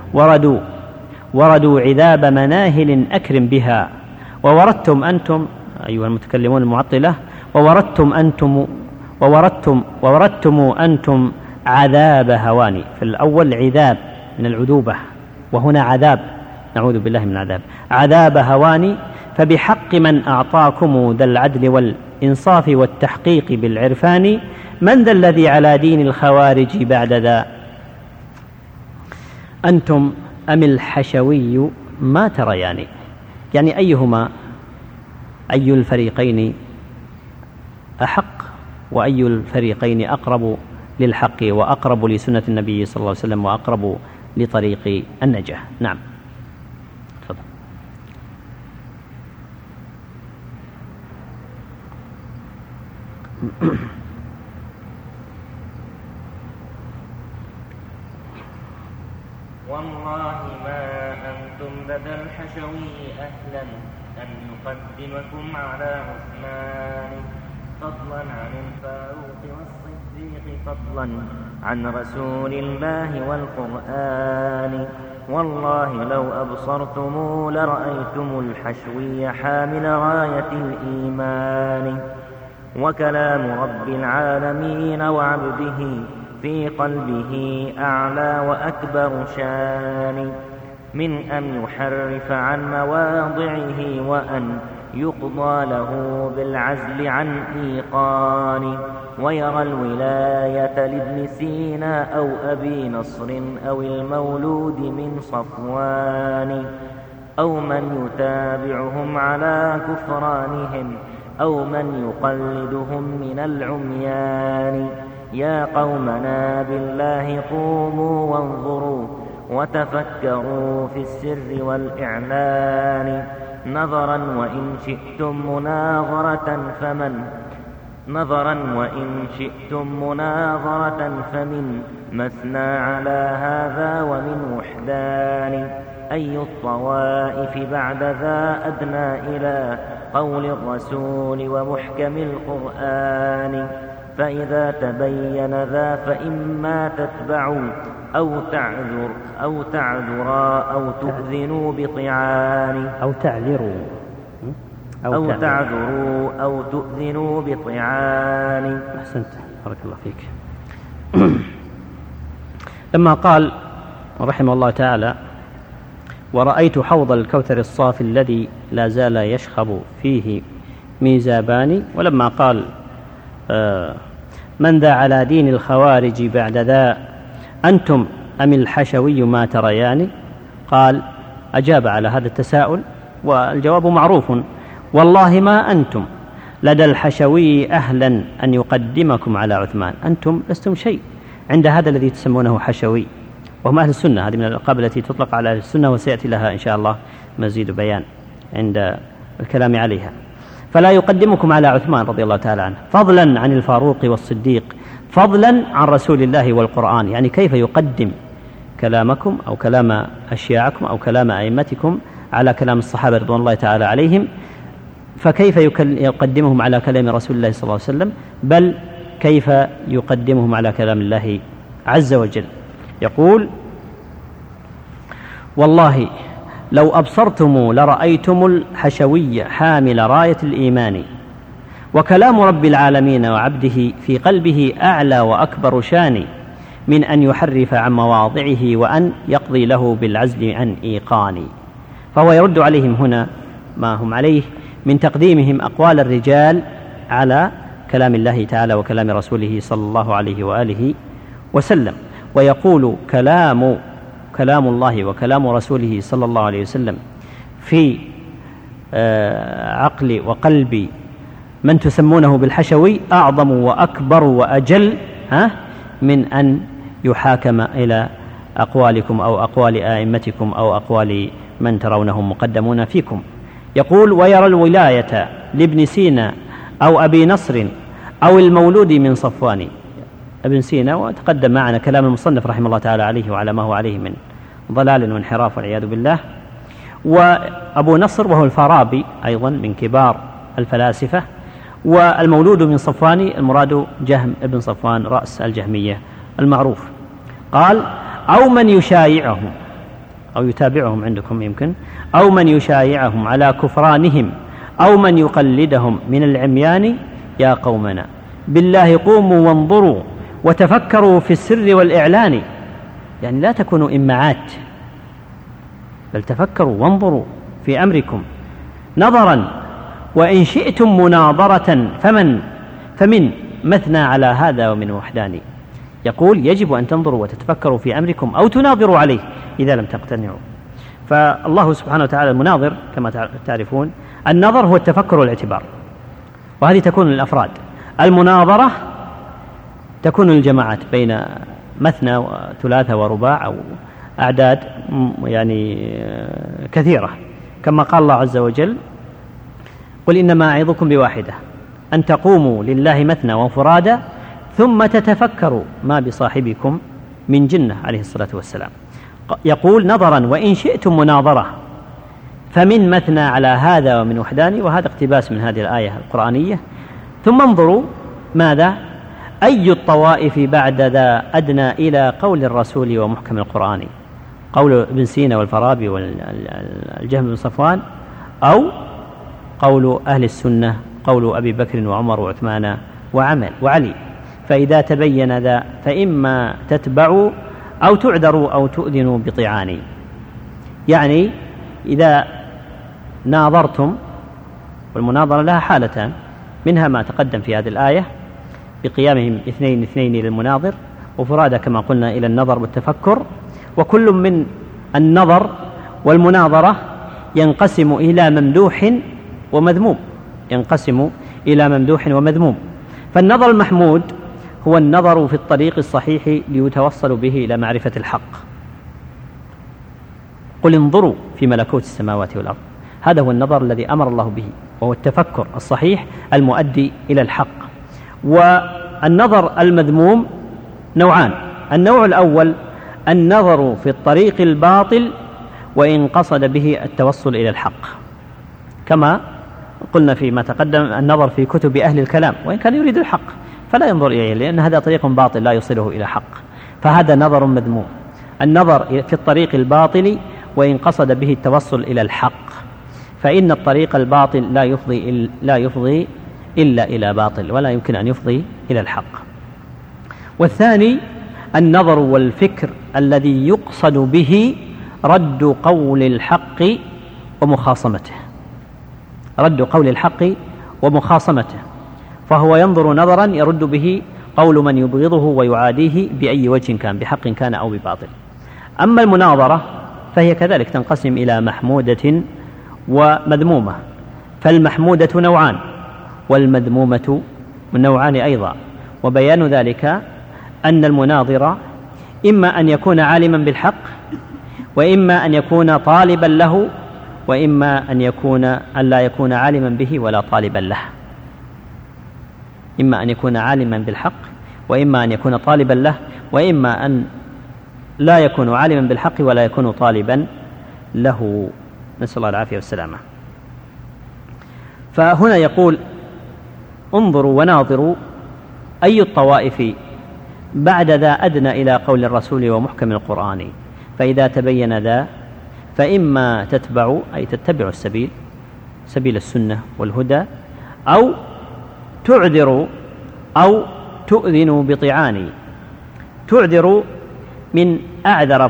وردوا عذاب مناهل أكرم بها، ووردتم أنتم أيها المتكلمون المعطلة، ووردتم أنتم عذاب هواني. في الأول عذاب من العذوبة، وهنا عذاب، نعوذ بالله من عذاب، عذاب هواني. فبحق من أعطاكم ذا العدل والإنصاف والتحقيق بالعرفان، من ذا الذي على دين الخوارج بعد ذا؟ أنتم أم الحشوي ما تريان؟ يعني أي الفريقين أحق، وأي الفريقين أقرب للحق وأقرب لسنة النبي صلى الله عليه وسلم وأقرب لطريق النجاة؟ نعم. تفضل. والله ما أنتم لدى الحشوي أهلا أن نقدمكم على عثمان، فضلا عن الفاروق والصديق، فضلا عن رسول الله والقرآن. والله لو أبصرتم لرأيتم الحشوي حامل راية الإيمان، وكلام رب العالمين وعبده في قلبه أعلى وأكبر شان، من أن يحرف عن مواضعه وأن يقضى له بالعزل عن إيقان، ويرى الولاية لابن سينا أو أبي نصر أو المولود من صفوان، أو من يتابعهم على كفرانهم أو من يقلدهم من العميان. يا قومنا بالله قوموا وانظروا وتفكروا في السر والإعلان، نظرا وإن شئتم مناظرة فمن مثنى على هذا ومن وحدان. أي الطوائف بعد ذا أدنى إلى قول الرسول ومحكم القرآن، فإذا تبين ذا فإما تتبعوا أو تعذرا أو تؤذنوا بطعان، أو تعذروا أو تؤذنوا بطعان. أحسنت، بارك الله فيك. لما قال رحمه الله تعالى: ورأيت حوض الكوثر الصافي الذي لا زال يشخب فيه ميزابان، ولما قال من ذا على دين الخوارج بعد ذا أنتم أم الحشوي ما تريان، قال أجاب على هذا التساؤل والجواب معروف: والله ما أنتم لدى الحشوي أهلا أن يقدمكم على عثمان، أنتم لستم شيء عند هذا الذي تسمونه حشوي، وهم أهل السنة. هذه من الألقاب التي تطلق على أهل السنة، وسيأتي لها إن شاء الله مزيد بيان عند الكلام عليها. فلا يقدمكم على عثمان رضي الله تعالى عنه، فضلا عن الفاروق والصديق، فضلا عن رسول الله والقرآن. يعني كيف يقدم كلامكم أو كلام أشياعكم أو كلام أئمتكم على كلام الصحابة رضوان الله تعالى عليهم، فكيف يقدمهم على كلام رسول الله صلى الله عليه وسلم، بل كيف يقدمهم على كلام الله عز وجل. يقول: والله لو أبصرتم لرأيتم الحشوي حامل راية الإيمان، وكلام رب العالمين وعبده في قلبه أعلى وأكبر شان من أن يحرف عن مواضعه وأن يقضي له بالعزل عن إيقان. فهو يرد عليهم هنا ما هم عليه من تقديمهم أقوال الرجال على كلام الله تعالى وكلام رسوله صلى الله عليه وآله وسلم، ويقول: كلام الله وكلام رسوله صلى الله عليه وسلم في عقل وقلب من تسمونه بالحشوي أعظم وأكبر وأجل من أن يحاكم إلى أقوالكم أو أقوال آئمتكم أو أقوال من ترونهم مقدمون فيكم. يقول: ويرى الولاية لابن سينا أو أبي نصر أو المولود من صفوان. ابن سينا، وتقدم معنا كلام المصنف رحمه الله تعالى عليه وعلى ما هو عليه من ضلال وانحراف والعياذ بالله. وأبو نصر وهو الفارابي أيضا من كبار الفلاسفة. والمولود من صفوان المراد جهم ابن صفوان رأس الجهمية المعروف. قال: أو من يشايعهم أو يتابعهم عندكم يمكن، أو من يشايعهم على كفرانهم أو من يقلدهم من العميان. يا قومنا بالله قوموا وانظروا وتفكروا في السر والإعلان. يعني لا تكونوا إمعات، بل تفكروا وانظروا في أمركم، نظرا وإن شئتم مناظرة فمن مثنى على هذا ومن وحدان. يقول: يجب أن تنظروا وتتفكروا في أمركم أو تناظروا عليه إذا لم تقتنعوا. فالله سبحانه وتعالى المناظر كما تعرفون، النظر هو التفكر والاعتبار، وهذه تكون للأفراد. المناظرة تكون للجماعات بين مثنى وثلاثة ورباع أو أعداد يعني كثيرة، كما قال الله عز وجل: قل إنما أعظكم بواحدة أن تقوموا لله مثنى وفرادا ثم تتفكروا ما بصاحبكم من جنة عليه الصلاة والسلام. يقول: نظرا وإن شئتم مناظرة فمن مثنى على هذا ومن وحدان. وهذا اقتباس من هذه الآية القرآنية. ثم انظروا ماذا؟ أي الطوائف بعد ذا أدنى إلى قول الرسول ومحكم القرآن، قول ابن سينا والفارابي والجهم بن صفوان، أو قول أهل السنة، قول أبي بكر وعمر وعثمان وعلي. فإذا تبين ذا فإما تتبعوا أو تعذروا أو تؤذنوا بطعان. يعني إذا ناظرتم، والمناظرة لها حالتان، منها ما تقدم في هذه الآية بقيامهم 2 للمناظر، وفرادى كما قلنا إلى النظر والتفكر. وكل من النظر والمناظرة ينقسم إلى ممدوح ومذموم. فالنظر المحمود هو النظر في الطريق الصحيح ليتوصل به إلى معرفة الحق. قل انظروا في ملكوت السماوات والأرض، هذا هو النظر الذي أمر الله به، وهو التفكر الصحيح المؤدي إلى الحق. والنظر المذموم نوعان: النوع الأول النظر في الطريق الباطل وإن قصد به التوصل إلى الحق، كما قلنا فيما تقدم النظر في كتب أهل الكلام، وإن كان يريد الحق فلا ينظر إليه لأن هذا طريق باطل لا يصله إلى حق، فهذا نظر مذموم. النظر في الطريق الباطل وإن قصد به التوصل إلى الحق، فإن الطريق الباطل لا يفضي إلا إلى باطل، ولا يمكن أن يفضي إلى الحق. والثاني النظر والفكر الذي يقصد به رد قول الحق ومخاصمته، فهو ينظر نظرا يرد به قول من يبغضه ويعاديه بأي وجه كان، بحق كان أو بباطل. أما المناظرة فهي كذلك تنقسم إلى محمودة ومذمومة، فالمحمودة نوعان والمذمومة نوعان أيضا. وبيان ذلك أن المناظر إما أن يكون عالما بالحق، وإما أن يكون طالبا له، وإما أن لا يكون عالما به ولا طالبا له. إما أن يكون عالما بالحق، وإما أن يكون طالبا له، وإما أن لا يكون عالما بالحق ولا يكون طالبا له، نسأل الله العافية والسلامة. فهنا يقول: انظروا وناظروا أي الطوائف بعد ذا أدنى إلى قول الرسول ومحكم القرآن، فإذا تبين ذا فإما تتبعوا أي تتبعوا سبيل السنة والهدى، أو تعذروا أو تؤذنوا بطعان. تعذروا من أعذر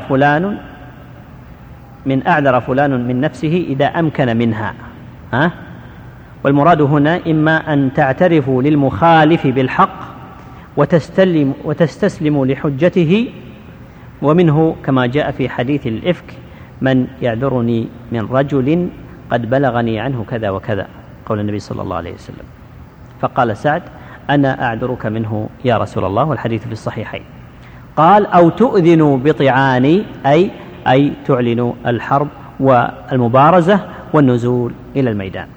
فلان من نفسه إذا أمكن منها، والمراد هنا إما أن تعترفوا للمخالف بالحق وتستسلموا لحجته، ومنه كما جاء في حديث الإفك: من يعذرني من رجل قد بلغني عنه كذا وكذا، قول النبي صلى الله عليه وسلم. فقال سعد: أنا أعذرك منه يا رسول الله، والحديث في الصحيحين. قال: أو تؤذنوا بطعان أي تعلنوا الحرب والمبارزة والنزول إلى الميدان.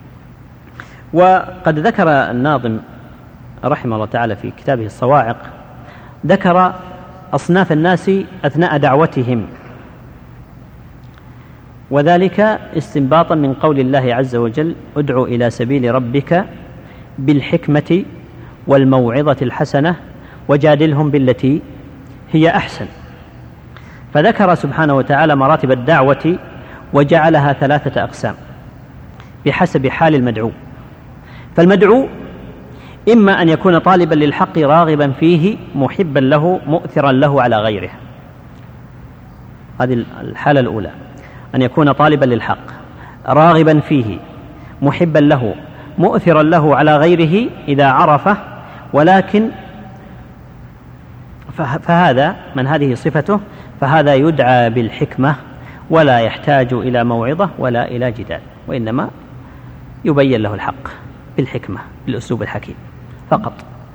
وقد ذكر الناظم رحمه الله تعالى في كتابه الصواعق، ذكر أصناف الناس أثناء دعوتهم، وذلك استنباطا من قول الله عز وجل: ادع إلى سبيل ربك بالحكمة والموعظة الحسنة وجادلهم بالتي هي أحسن. فذكر سبحانه وتعالى مراتب الدعوة وجعلها 3 أقسام بحسب حال المدعو. فالمدعو إما أن يكون طالبا للحق راغبا فيه محبا له مؤثرا له على غيره، هذه الحالة الأولى، أن يكون طالبا للحق راغبا فيه محبا له مؤثرا له على غيره إذا عرفه، ولكن فهذا من هذه صفته، فهذا يدعى بالحكمة ولا يحتاج إلى موعظة ولا إلى جدال، وإنما يبين له الحق بالحكمة بالأسلوب الحكيم فقط.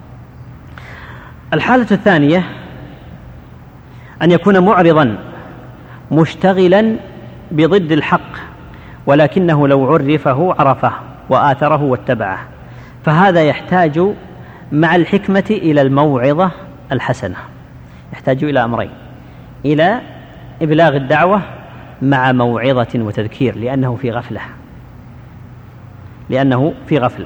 الحالة الثانية أن يكون معرضا مشتغلا بضد الحق، ولكنه لو عرفه عرفه وآثره واتبعه، فهذا يحتاج مع الحكمة إلى الموعظة الحسنة، يحتاج إلى أمرين: إلى إبلاغ الدعوة مع موعظة وتذكير، لأنه في غفلة.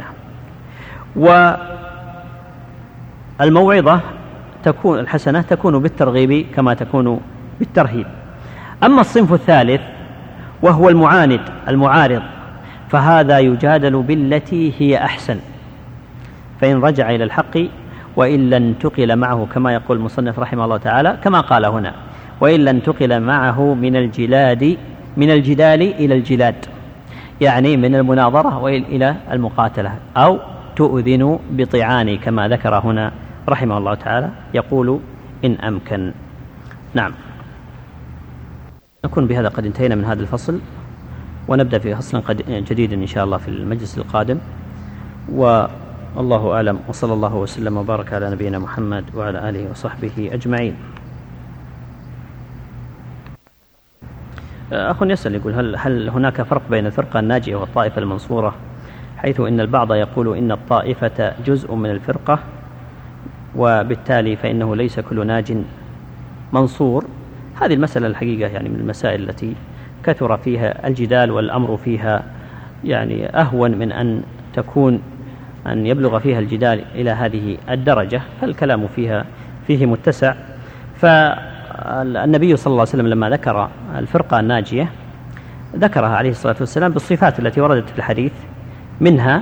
والموعظة تكون الحسنة تكون بالترغيب كما تكون بالترهيب. أما الصنف الثالث وهو المعارض، فهذا يجادل بالتي هي أحسن، فإن رجع إلى الحق وإلا انتقل معه، كما يقول المصنف رحمه الله تعالى كما قال هنا: وإلا انتقل معه من الجلاد من الجدال إلى الجلاد، يعني من المناظرة وإلى المقاتلة، أو تؤذن بطعاني كما ذكر هنا رحمه الله تعالى، يقول إن أمكن. نعم، نكون بهذا قد انتهينا من هذا الفصل، ونبدأ في فصل جديد إن شاء الله في المجلس القادم، والله أعلم، وصلى الله وسلم وبارك على نبينا محمد وعلى آله وصحبه أجمعين. أخ يسأل يقول: هل هناك فرق بين الفرقة الناجية والطائفة المنصورة، حيث إن البعض يقول إن الطائفة جزء من الفرقة، وبالتالي فإنه ليس كل ناج منصور؟ هذه المسألة الحقيقة يعني من المسائل التي كثر فيها الجدال، والأمر فيها يعني أهون من أن يبلغ فيها الجدال إلى هذه الدرجة، فالكلام فيه متسع. فالنبي صلى الله عليه وسلم لما ذكر الفرقة الناجية ذكرها عليه الصلاة والسلام بالصفات التي وردت في الحديث، منها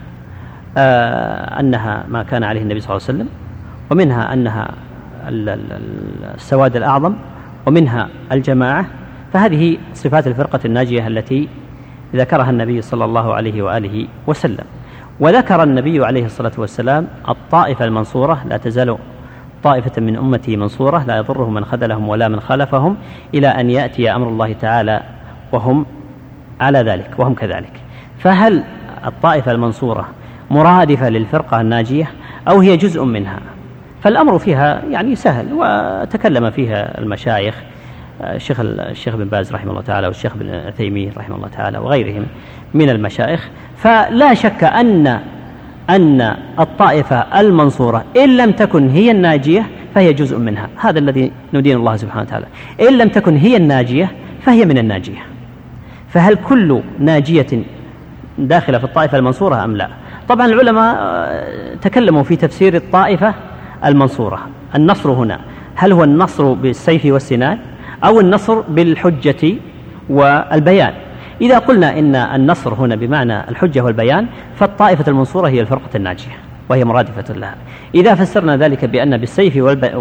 أنها ما كان عليه النبي صلى الله عليه وسلم، ومنها أنها السواد الأعظم، ومنها الجماعة. فهذه صفات الفرقة الناجية التي ذكرها النبي صلى الله عليه وآله وسلم. وذكر النبي عليه الصلاة والسلام الطائفة المنصورة: لا تزال طائفة من أمتي منصورة لا يضرهم من خذلهم ولا من خالفهم إلى أن يأتي أمر الله تعالى وهم على ذلك وهم كذلك. فهل الطائفة المنصورة مرادفة للفرقة الناجية أو هي جزء منها؟ فالأمر فيها يعني سهل، وتكلم فيها المشايخ، الشيخ بن باز رحمه الله تعالى، والشيخ بن عثيمين رحمه الله تعالى، وغيرهم من المشايخ. فلا شك أن الطائفة المنصورة إن لم تكن هي الناجية فهي جزء منها، هذا الذي ندين الله سبحانه وتعالى. إن لم تكن هي الناجية فهي من الناجية. فهل كل ناجية داخلة في الطائفة المنصورة أم لا؟ طبعا العلماء تكلموا في تفسير الطائفة المنصورة. النصر هنا هل هو النصر بالسيف والسنان أو النصر بالحجة والبيان؟ إذا قلنا إن النصر هنا بمعنى الحجة والبيان، فالطائفة المنصورة هي الفرقة الناجية وهي مرادفة لها. إذا فسرنا ذلك بأن بالسيف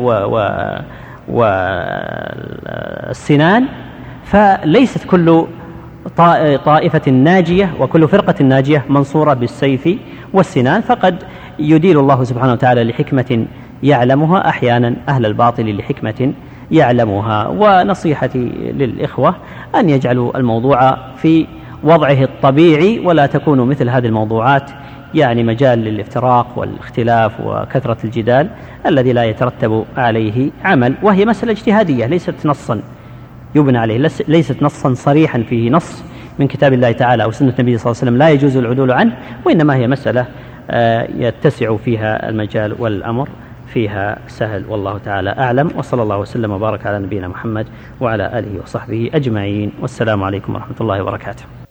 والسنان، فليست كل طائفة ناجية وكل فرقة ناجية منصورة بالسيف والسنان، فقد يديل الله سبحانه وتعالى لحكمة يعلمها أحيانا أهل الباطل لحكمة يعلمها. ونصيحتي للإخوة أن يجعلوا الموضوع في وضعه الطبيعي، ولا تكون مثل هذه الموضوعات يعني مجال للافتراق والاختلاف وكثرة الجدال الذي لا يترتب عليه عمل، وهي مسألة اجتهادية ليست نصا يبنى عليه، ليست نصا صريحا فيه نص من كتاب الله تعالى أو سنة النبي صلى الله عليه وسلم لا يجوز العدول عنه، وإنما هي مسألة يتسع فيها المجال والأمر فيها سهل، والله تعالى أعلم. وصلى الله وسلم وبارك على نبينا محمد وعلى آله وصحبه أجمعين، والسلام عليكم ورحمة الله وبركاته.